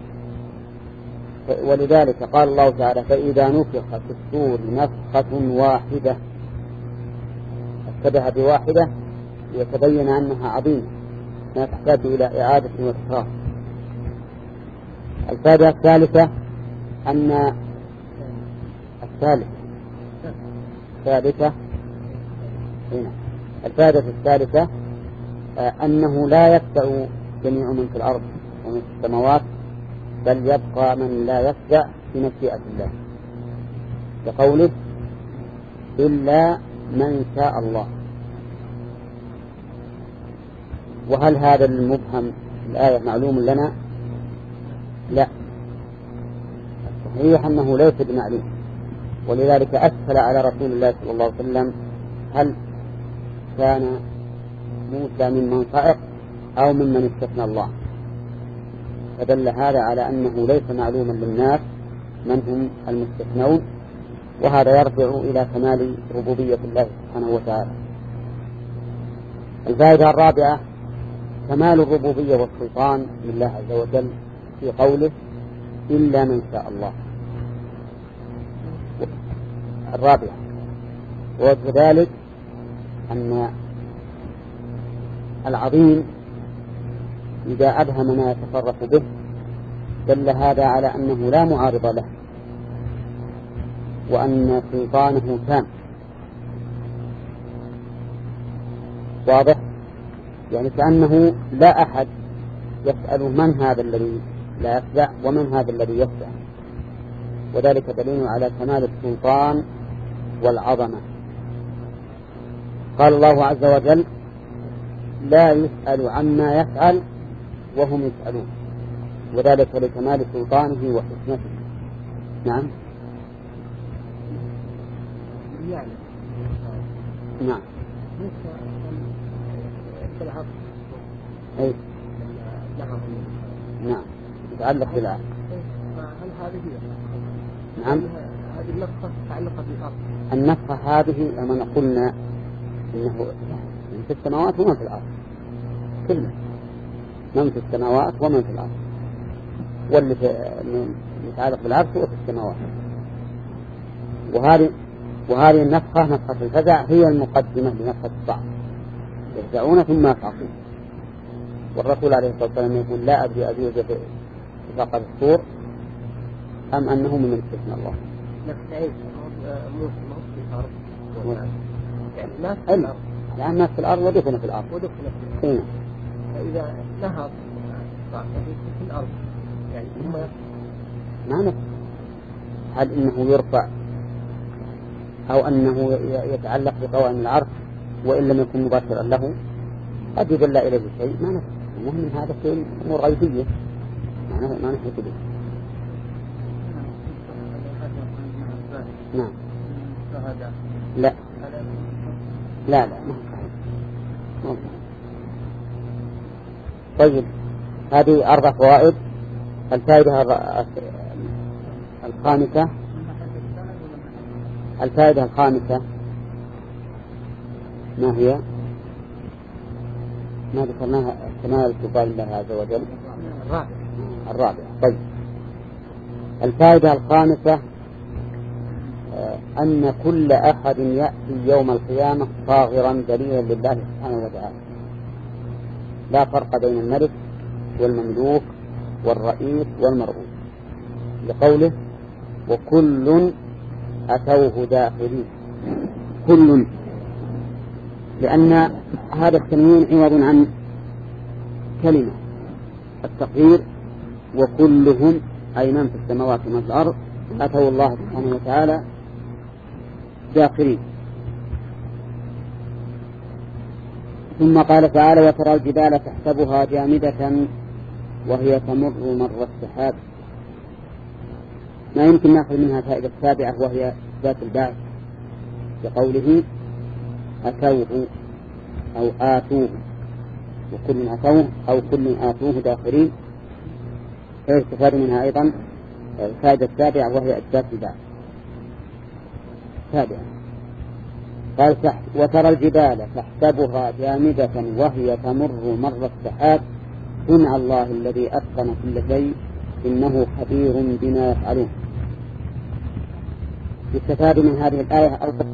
ولذلك قال الله تعالى: فإذا نفخ في الصور نفخة واحدة، اشتبه بواحدة ليتبين أنها عظيمة ما تحتاج إلى إعادة وتكرار. الفائدة الثالثة أن الفائدة الثالثة أنه لا يفزع جميع من في الأرض ومن في السماوات، بل يبقى من لا يفزع بمشيئة الله، لقوله: إلا من شاء الله. وهل هذا المبهم الآية معلوم لنا؟ لا، صحيح أنه ليس بمعلوم، ولذلك أسهل على رسول الله صلى الله عليه وسلم: هل كان موسى ممن صعق أو ممن استثنى الله؟ فدل هذا على أنه ليس معلوما للناس من هم المستثنون، وهذا يرجع إلى كمال ربوبية الله سبحانه وتعالى. الفائدة الرابعة كمال الربوبية والسلطان لله عز وجل في قوله: إلا من شاء الله. الرابعة وكذلك أن العظيم إذا أبهم ما يتصرف به دل هذا على أنه لا معارض له، وأن سلطانه تام. واضح؟ يعني كأنه لا أحد يسأل من هذا الذي لا يفزع ومن هذا الذي يفزع، وذلك دليل على كمال السلطان والعظمة. قال الله عز وجل: لا يسأل عما يفعل وهم يسألون، وذلك لكمال سلطانه وحكمته. نعم. نعم. أي. نعم، يتعلق بالعقل. هل هذه هي؟ نعم. هذه النفخة تعلقت بالأرض. النفخة هذه لما قلنا إنه من في السماوات ومن في الأرض، كله من في السماوات ومن في الأرض، واللي يتعلق بالعرش هو في السماوات. وهذه النفخة نفخة الفزع هي المقدمة لنفخة الصعق، يفزعون ثم يصعقون. والرسول عليه الصلاة والسلام يقول: لا أدري أجوز في فقد الصور أم أنه من استثناء الله. نفس موسى في الأرض، يعني ناس في الأرض، الآن ناس في الأرض ودفن في الأرض. فإذا نهض في الأرض يعني ثم ما نفس. هل إنه يرفع أو أنه يتعلق بقوائم العرش وإن لم يكن مباشرا له قد يدل إليه شيء؟ ما نفس. المهم هذا شيء أمور غيبية ما نحيط به. نعم. لا لا لا ما صحيح. طيب، هذه 4 فوائد. الفائدة الخامسة ما هي؟ ما ذكرناها كمال سلطان الله عز وجل. الرابعة. طيب، الفائدة الخامسة أن كل أحد يأتي يوم القيامة صاغرا ذليلا لله سبحانه وتعالى، لا فرق بين الملك والمملوك والرئيس والمرؤوس، لقوله وكل أتوه داخلين. كل، لأن هذا التنوين عوض عن كلمة التقدير وكلهم أي من في السماوات ومن في الأرض أتوا الله سبحانه وتعالى داخلين. ثم قال تعالى وترى الجبال تحسبها جامدة وهي تمر مر السحاب. ما يمكن نأخذ منها فائدة سابعة وهي ذات البعث بقوله أتوه أو آتوه، وكل أتوه أو كل آتوه داخلين. استفاد منها أيضا الفائدة السابعة وهي ذات البعث. سابعا قال وترى الجبال تحسبها جامدة وهي تمر مر السحاب صنع الله الذي أتقن كل شيء إنه خبير بما يفعلون. يستفاد من هذه الآية